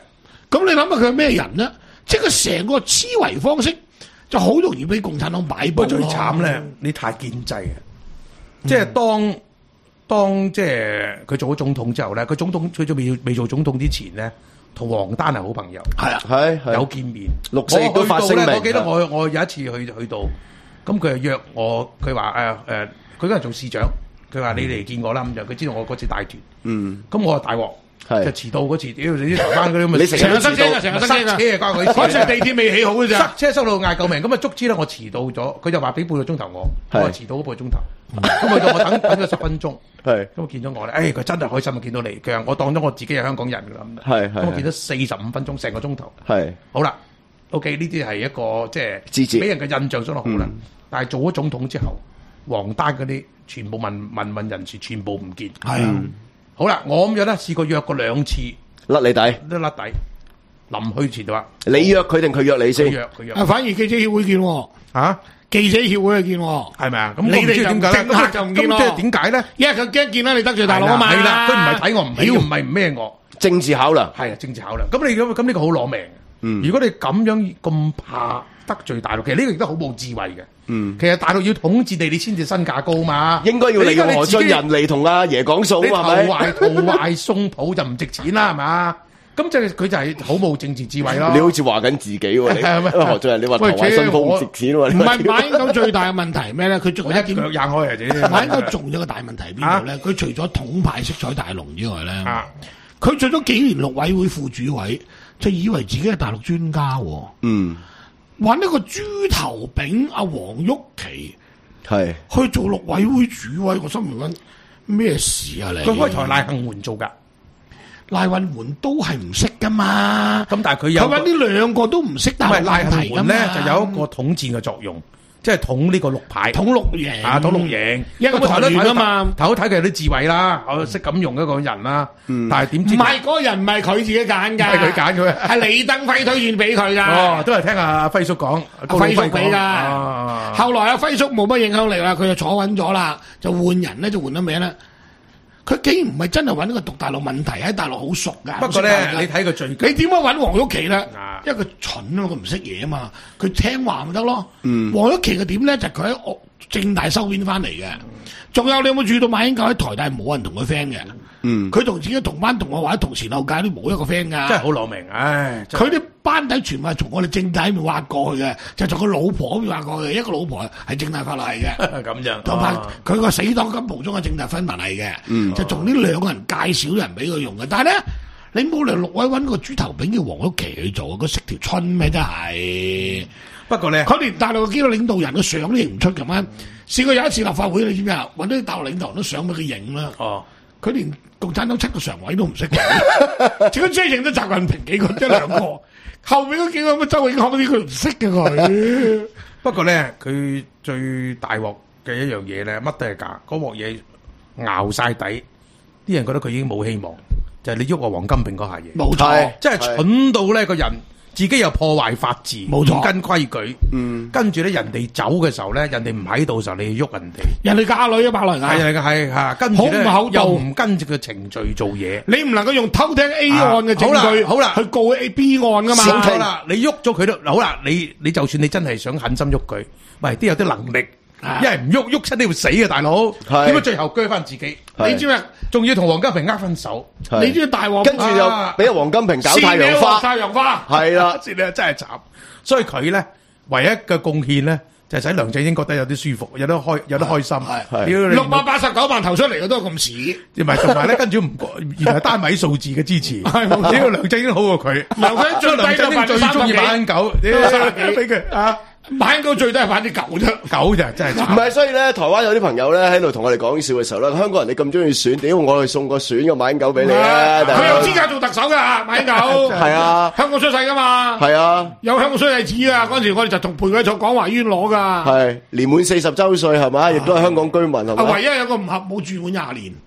咁你諗下佢係咩人咧？即係佢成個思維方式就好容易俾共產黨擺佈咯。 最慘咧，你太建制嘅，即係當當即係佢做咗總統之後咧，佢總統佢仲未未做總統之前咧，同黃丹係好朋友， 係啊， 係有見面， 六四都發聲明。 我記得我我有一次去去到，咁佢就約我，佢話誒誒，佢嗰陣做市長，佢話你嚟見我啦，咁就佢知道我嗰次帶團，嗯，咁我話大鑊。就遲到嗰次，屌你啲台灣嗰啲咁， 你成日塞車啊，成日塞車啊， 塞車啊，關佢事。 嗰次地鐵未起好嘅咋， 塞車塞到嗌救命，咁啊足之啦，我遲到咗，佢就話俾半個鐘頭我，我話遲到嗰半個鐘頭，咁去到我等等咗十分鐘，咁我見咗我咧，誒佢真係開心啊，見到你，佢話我當咗我自己係香港人㗎啦，咁，咁我見咗四十五分鐘，成個鐘頭，係好啦 ，OK 呢啲係一個即係俾人嘅印象相當好啦，但係做咗總統之後，黃丹嗰啲全部民民運人士全部唔見，係啊，好啦，我咁樣咧試過約過兩次。 甩你底， 都甩底。臨去前就話： 你約佢定佢約你先？ 佢約佢約。 啊，反而記者協會見喎。嚇，記者協會去見喎。 係咪啊？咁你哋就政客就唔見咯。 咁即係點解咧？ 因為佢驚見啦，你得罪大陸啊嘛。 係啦，佢唔係睇我唔起，唔係唔咩我。 政治考量係啊，政治考量。咁你咁咁呢個好攞命。嗯。如果你咁樣咁怕得罪大陸，其實呢個亦都好冇智慧嘅。嗯。其實大陸要統治你，你先至身價高嘛。應該要利用何俊仁嚟同阿爺講數啊嘛。 你投懷圖壞送抱就唔值錢啦，係嘛？咁即係佢就係好冇政治智慧咯。 你好似話緊自己喎，你何俊仁你話投懷送抱唔值錢喎？ 唔係馬英九最大嘅問題係咩咧？佢仲有一點腳硬開啊！啫， 馬英九仲有個大問題喺邊度咧？佢除咗統派色彩大龍之外咧，佢做咗幾年陸委會副主委，就以為自己係大陸專家。嗯。揾一個豬頭炳阿黃毓琪係去做陸委會主委，我心諗緊咩事啊？你佢開台賴幸媛做㗎， 賴幸媛都係唔識㗎嘛。 咁但係佢有佢揾呢兩個都唔識，但係賴幸媛咧就有一個統戰嘅作用。即係統呢個綠牌， 統綠營啊，統綠營， 一個台員啊嘛， 頭睇佢有啲智慧啦，我識咁用一個人啦，但係點知唔係嗰個人唔係佢自己揀㗎， 係佢揀佢， 係李登輝推薦俾佢㗎。 哦，都係聽阿輝叔講， 輝叔俾㗎。後來阿輝叔冇乜影響力啦，佢就坐穩咗啦，就換人咧，就換咗名啦。佢竟然唔係真係揾一個讀大陸問題，喺大陸好熟㗎。 不過咧，你睇佢最，你點解揾黃毓琪咧？因為佢蠢啊，佢唔識嘢啊嘛，佢聽話咪得咯。嗯，黃毓琪嘅點咧就佢喺政大收編翻嚟嘅。仲有你有冇注意到馬英九喺台大冇人同佢 friend 嘅？嗯，佢同自己同班同學或者同前後屆都冇一個 friend 㗎。 真係好攞命，唉！ 佢啲班底全部係從我哋政大面挖過去嘅，就從佢老婆面挖過去，一個老婆係政大法律系嘅。 咁樣， 同埋佢個死黨金蒲中嘅政大分文系嘅。嗯，就從呢兩個人介紹人俾佢用嘅。但係咧，你冇理由陸委揾個豬頭炳叫黃毓琪去做，佢識條春咩真係？ 不過咧， 佢連大陸嘅幾個領導人嘅相都認唔出咁樣。試過有一次立法會，你知唔知啊？揾到啲大陸領導人都相俾佢影啦。哦，佢連共產黨七個常委都唔識嘅，只係只係認得習近平幾個，一兩個。後面嗰幾個乜周永康嗰啲佢唔識嘅佢。 不過咧，佢最大鑊嘅一樣嘢咧，乜都係假，嗰鑊嘢熬晒底，啲人覺得佢已經冇希望，就係、是、你喐個黃金平嗰下嘢。冇錯，即係蠢到咧個人。自己又破壞法治，冇錯，唔跟規矩，嗯，跟住咧人哋走嘅時候咧，人哋唔喺度嘅時候，你要喐人哋， 人哋嫁女啊，白來㗎， 係啊係啊，跟住咧又唔跟住個程序做嘢， 你唔能夠用偷聽 A 案嘅證據，好啦，去告 A B 案㗎嘛， 冇錯啦，你喐咗佢都嗱好啦，你你就算你真係想狠心喐佢，喂，都有啲能力。一係唔喐喐親都要死嘅大佬，點解最後鋸翻自己？你知咩？仲要同黃金平握分手，你知大鑊， 跟住又俾阿黃金平搞太陽花， 太陽花係啦， 真係真係慘。所以佢咧唯一嘅貢獻咧，就係使梁振英覺得有啲舒服，有得開，有得開心。係六百八十九萬投出嚟嘅都係咁屎， 唔係同埋咧，跟住唔原來單位數字嘅支持，呢個梁振英好過佢。 梁振英最梁振英最中意馬英九，俾佢啊！ 馬英九最低係反啲狗啫， 狗啫，真係唔係，所以咧，台灣有啲朋友咧喺度同我哋講笑嘅時候咧，香港人你咁中意選，點我哋送個選個馬英九俾你啊？ 佢有資格做特首噶，馬英九係啊， 香港出世噶嘛，係啊， 有香港出世紙啊！嗰陣時我哋就同陪佢坐廣華醫院攞噶， 係年滿四十周歲係嘛，亦都係香港居民係嘛。 唯一有個唔合冇住滿廿年。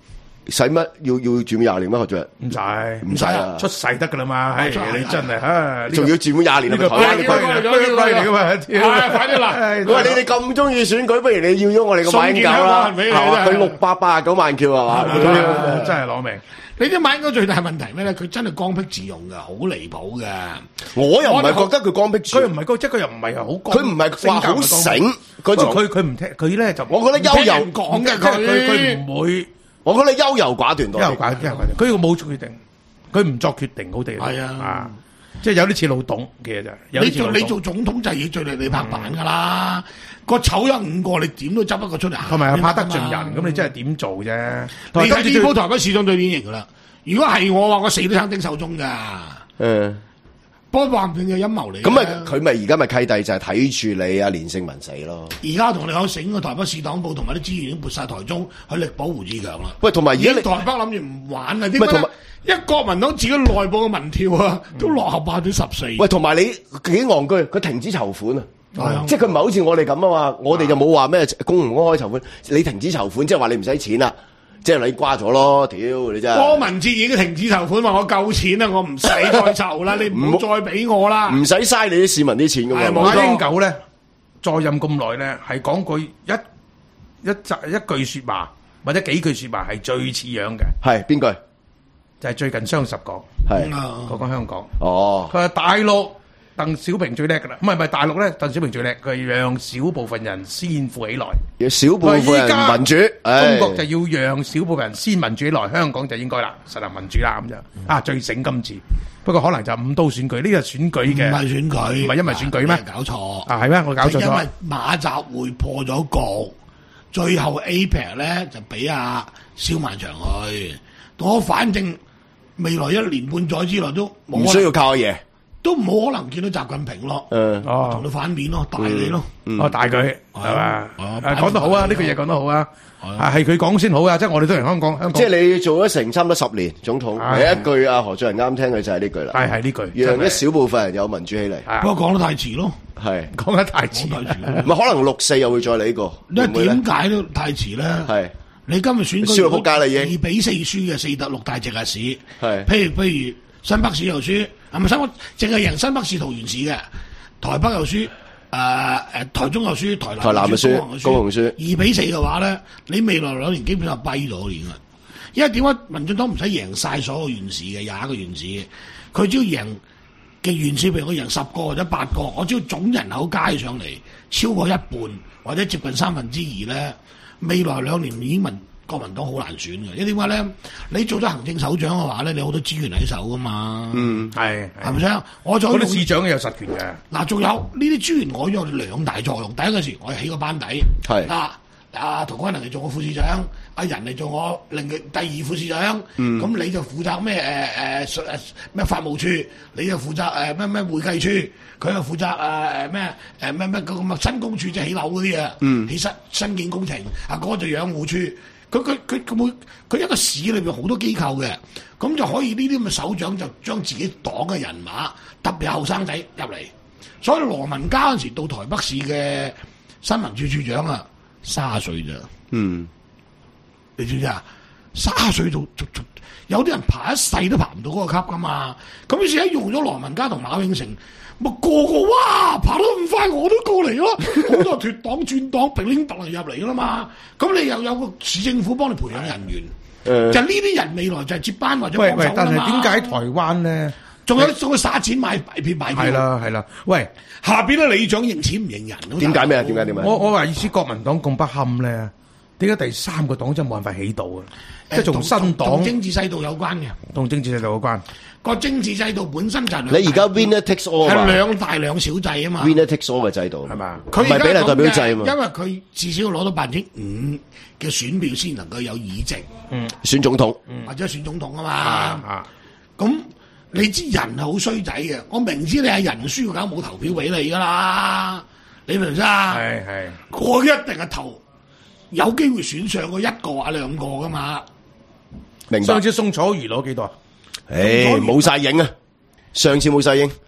使乜要要住滿廿年咩？學長唔使唔使啊， 出世得噶啦嘛。唉，你真係嚇， 仲要住滿廿年， 呢個台灣嘅規規規嚟噶嘛？ 係快啲啦！ 喂，你哋咁中意選舉，不如你要咗我哋個馬英九啦，係嘛？佢六百八十九萬票係嘛？ 真係攞命。 你啲馬英九最大問題咩咧？佢真係剛愎自用㗎，好離譜㗎。 我又唔係覺得佢剛愎自用， 佢唔係高，即係佢又唔係好剛。 佢唔係話好醒， 佢佢佢唔聽，佢咧就我覺得優柔講嘅佢， 佢佢唔會。 我覺得優柔寡斷多， 優柔寡斷，優柔寡斷。佢冇決定，佢唔作決定好地。 係啊， 即係有啲似老董嘅啫。 你做你做總統就係要最力你拍板㗎啦。個醜有五個，你點都執一個出嚟。 同埋拍得盡人，咁你真係點做啫？ 你睇呢鋪台北市長最典型㗎啦。如果係我話，我死都想丁守中㗎。 嗯。 不過話唔定嘅陰謀嚟。 咁咪佢咪而家咪契弟就係睇住你啊連勝文死咯。 而家同你講醒個台北市黨部同埋啲資源已經撥晒台中去力保胡志強啦。 喂，同埋而家你台北諗住唔玩啊？點解？一國民黨自己內部嘅民調啊，都落後百分之十四。 喂，同埋你幾戇居，佢停止籌款啊！ 嗯、 即係佢唔係好似我哋咁啊嘛，我哋就冇話咩公唔公開籌款，你停止籌款，即係話你唔使錢啦。即係你瓜咗咯，屌你真係！ 柯文哲已經停止籌款，話我夠錢啦，我唔使再籌啦，你唔好再俾我啦， 唔使嘥你啲市民啲錢噶嘛。 馬英九咧在任咁耐咧，係講句一一集一句說話或者幾句說話係最似樣嘅。 係邊句？ 就係最近雙十講， 係講講香港。 哦， 佢話大陸鄧小平最叻噶啦，唔係唔係大陸咧，鄧小平最叻，佢係讓少部分人先富起來， 要少部分人民主， 中國就要讓少部分人先民主起來，香港就應該啦，實行民主啦咁就啊最醒今次。不過可能就五刀選舉，呢個選舉嘅唔係選舉， 唔係因為選舉咩？ 搞錯啊係咩？我搞錯咗。 因為馬習會破咗局，最後 A P E C 咧就俾阿蕭萬長去，我反正未來一年半載之內都唔需要靠阿爺。 都冇可能見到習近平咯， 嗯， 哦，同佢反面咯，大你咯， 哦，大佢係嘛，誒講得好啊，呢句嘢講得好啊，係係佢講先好啊，即係我哋都係香港，香港即係你做咗成差唔多十年總統，第一句啊何俊仁啱聽嘅就係呢句啦， 係係呢句， 讓一小部分人有民主起嚟， 不過講得太遲咯， 係講得太遲， 唔係可能六四又會再嚟呢個， 因為點解都太遲咧？係你今日選舉輸到仆街啦已經， 二比四輸嘅四得六大直轄市， 係譬如譬如新北市又輸。係咪新北淨係贏新北市桃園市嘅？台北又輸，誒、呃、誒台中又輸，台南台南又輸，高雄輸。 二比四嘅話咧，你未來兩年基本上跛咗年啦。因為點解民進黨唔使贏晒所有縣市嘅廿一個縣市，佢只要贏嘅縣市，譬如我贏十個或者八個，我只要總人口加上嚟超過一半或者接近三分之二咧，未來兩年已經民國民黨好難選嘅，因為點解咧？你做咗行政首長嘅話咧，你好多資源喺手噶嘛。 嗯，係係咪先？我做嗰啲市長有實權嘅。 嗱，仲有呢啲資源，我有兩大作用。第一個時，我係起個班底。係嗱，阿陶君能嚟做我副市長，阿仁嚟做我另嘅第二副市長。嗯，咁你就負責咩？誒誒誒咩法務處，你就負責誒咩咩會計處，佢又負責誒誒咩誒咩咩嗰個新工處，即係起樓嗰啲啊。嗯，起新新建工程，啊嗰個就養護處。佢佢佢佢會佢一個市裏邊好多機構嘅，咁就可以呢啲咁嘅首長就將自己黨嘅人馬，特別係後生仔入嚟。所以羅文嘉嗰陣時到台北市嘅新聞處處長啊，卅歲咋？嗯，你知唔知啊？卅歲到，有啲人爬一世都爬唔到嗰個級噶嘛。咁於是喺用咗羅文嘉同馬永成。咪個個哇爬得咁快，我都過嚟咯！好多脫黨轉黨，平拎白嚟入嚟噶啦嘛。咁你又有個市政府幫你培養人員，呃、就呢啲人未來就係接班或者幫手啦嘛。 喂喂，但係點解台灣咧？ 仲有仲要撒錢買票買票？ 係啦係啦。喂， 下邊咧里長認錢唔認人？ 點解咩啊？點解點解？ 我我話意思，國民黨咁不堪咧，點解第三個黨真冇辦法起到啊？即係從新黨同政治制度有關嘅， 同政治制度有關。 個政治制度本身就係你而家 winner takes all 係兩大兩小制啊嘛 ，winner takes all 嘅制度係嘛？ 佢唔係比例代表制啊嘛， 因為佢至少要攞到百分之五嘅選票先能夠有議席， 嗯，選總統， 或者選總統啊嘛。啊，咁你知人係好衰仔嘅，我明知你係人輸，梗冇投票俾你噶啦，你明唔明啊？ 係係， 我一定係投有機會選上個一個啊兩個噶嘛。 明白。 上次宋楚瑜攞幾多啊？ 誒，冇晒影啊！上次冇晒影，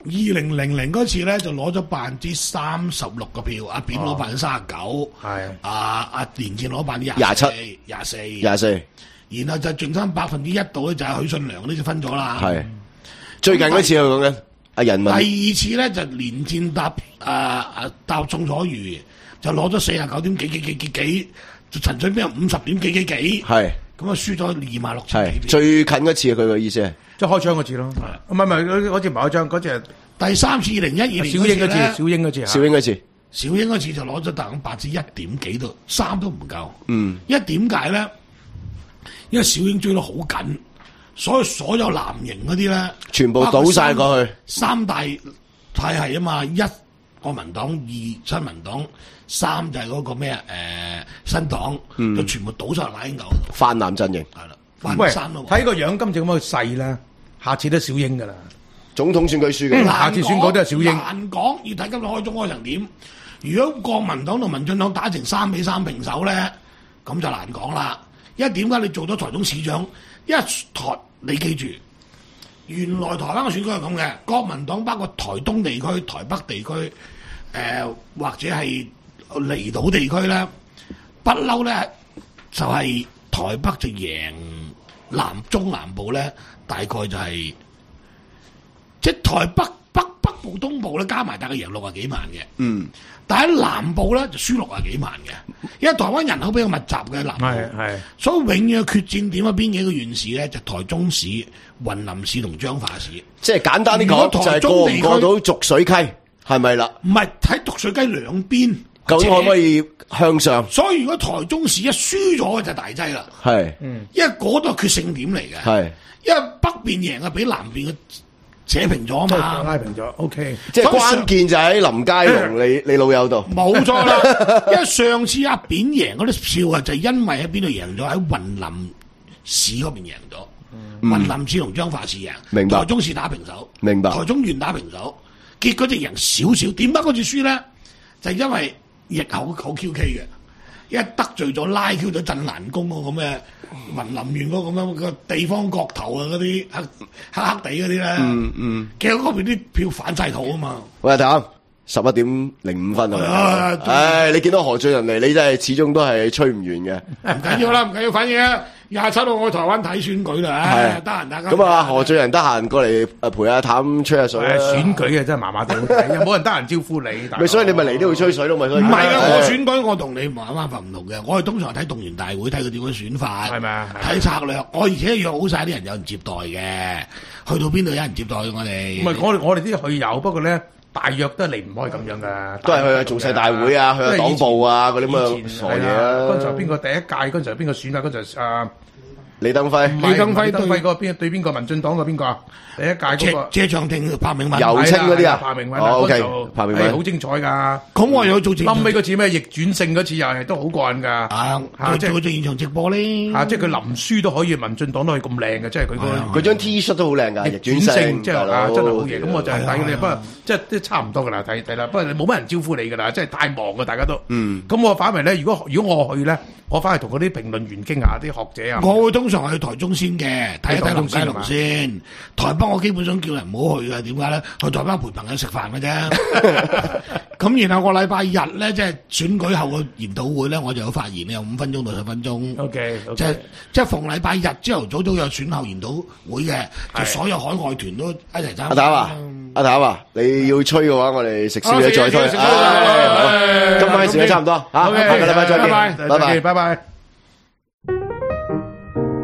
二零零零嗰次咧就攞咗百分之三十六個票，阿扁攞百分之三十九， 係阿阿連戰攞百分之廿七、 廿四、 廿四， 然後就剩翻百分之一度咧就係許信良呢就分咗啦。 係最近嗰次我講緊阿人民。 第二次咧就連戰搭啊啊搭宋楚瑜，就攞咗四十九點幾幾幾幾幾，就陳水扁五十點幾幾幾， 係咁啊輸咗二萬六千幾票。 最近嗰次佢嘅意思係即係開槍嗰次咯，唔係唔係嗰次唔係開槍，嗰次係第三次二零一二年小英嗰次，小英嗰次， 小英嗰次， 小英嗰次就攞咗大概百分之一點幾度，三都唔夠。 嗯， 因為點解咧？因為小英追得好緊，所以所有藍營嗰啲咧， 全部倒晒過去。 三大體系啊嘛，一國民黨，二親民黨，三就係嗰個咩啊？誒新黨， 嗯就全部倒晒賴英九。 泛藍陣營係啦，泛喂， 三咯。 睇個樣今次咁嘅勢咧，下次都小英㗎啦。 總統選舉輸嘅， 下次選舉都係小英。 難講，要睇今日開中開成點。如果國民黨同民進黨打成三比三平手咧，咁就難講啦。因為點解你做咗台中市長？因為台你記住，原來台灣嘅選舉係咁嘅，國民黨包括台東地區、台北地區，誒、呃、或者係離島地區咧，不嬲咧就係、是、台北就贏南中南部咧，大概就係、是。即係台北北北部東部咧加埋大概贏六啊幾萬嘅， 嗯， 但係喺南部咧就輸六啊幾萬嘅，因為台灣人口比較密集嘅南部， 係所以永遠嘅決戰點喺邊幾個縣市咧？就台中市、雲林市同彰化市。 即係簡單啲講，就係過唔過到濁水溪，係咪啦？ 唔係喺濁水溪兩邊， 究竟可唔可以向上？ 所以如果台中市一輸咗就大劑啦， 係， 嗯，因為嗰度係決勝點嚟嘅， 係， 因為北邊贏啊，比南邊嘅。扯平咗嘛， 拉平咗 ，OK， 即係關鍵就喺林佳龍你你老友度， 冇錯啦。因為上次阿扁贏嗰啲票啊，就係因為喺邊度贏咗？喺雲林市嗰邊贏咗，雲林市同彰化市贏， 明白。 台中市打平手， 明白。 台中縣打平手，結果就贏少少。點解嗰次輸咧？就係因為逆口好 Q K 嘅。一得罪咗拉 Q 咗鎮瀾宮嗰個咩雲林縣嗰個咁樣個地方角頭啊嗰啲黑黑黑地嗰啲咧， 嗯嗯， 其實嗰邊啲票反晒肚啊嘛。 喂，阿譚，十一點零五分啊！唉，你見到何俊仁嚟，你真係始終都係吹唔完嘅。 唔緊要啦，唔緊要，反正啊，廿七號我去台灣睇選舉啦，唉，得閒大家。 咁啊，何俊仁得閒過嚟誒陪阿譚吹下水。 選舉啊，真係麻麻地好睇，冇人得閒招呼你。 咪所以你咪嚟呢度吹水咯，咪所以。 唔係啊，我選舉我同你冇辦法唔同嘅，我係通常睇動員大會，睇佢點樣選法， 係咪啊？ 睇策略，我而且約好晒啲人有人接待嘅，去到邊度有人接待我哋。 唔係我我哋啲去有，不過咧。大約都係離唔開咁樣噶， 都係去造勢大會啊，去黨部啊嗰啲咁嘅傻嘢啊。 剛才邊個第一屆？剛才邊個選啊？剛才啊李登輝， 李登輝李登輝嗰個邊對邊個？民進黨個邊個啊？第一屆嗰個謝長廷、彭明敏、 游青嗰啲啊， 彭明敏哦 OK，彭明敏好精彩㗎。 咁我又做直， 臨尾嗰次咩逆轉勝嗰次又係都好過癮㗎。 啊，做做現場直播咧。 啊，即係佢林書都可以，民進黨都可以咁靚嘅，即係佢個佢張 T 恤都好靚㗎，逆轉勝即係啊，真係好嘢。咁我就係睇你，不過即係都差唔多㗎啦，睇睇啦。不過你冇乜人招呼你㗎啦，即係太忙㗎，大家都。 嗯。 咁我反為咧，如果如果我去咧，我翻去同嗰啲評論員傾下啲學者啊。 我會通常去台中先嘅，睇一睇林佳龍先。台北我基本上叫人唔好去嘅，點解咧？去台北陪朋友食飯嘅啫。咁然後個禮拜日咧，即係選舉後個研討會咧，我就有發言，有五分鐘到十分鐘。 O K， 即係即係逢禮拜日朝頭早都有選後研討會嘅，就所有海外團都一齊參加。 阿譚啊，阿譚啊，你要吹嘅話，我哋食宵夜再吹。今晚時間差唔多嚇，下個禮拜再見，拜拜， 拜拜。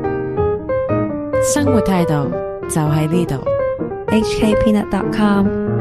生活態度就喺呢度。H K Peanut dot com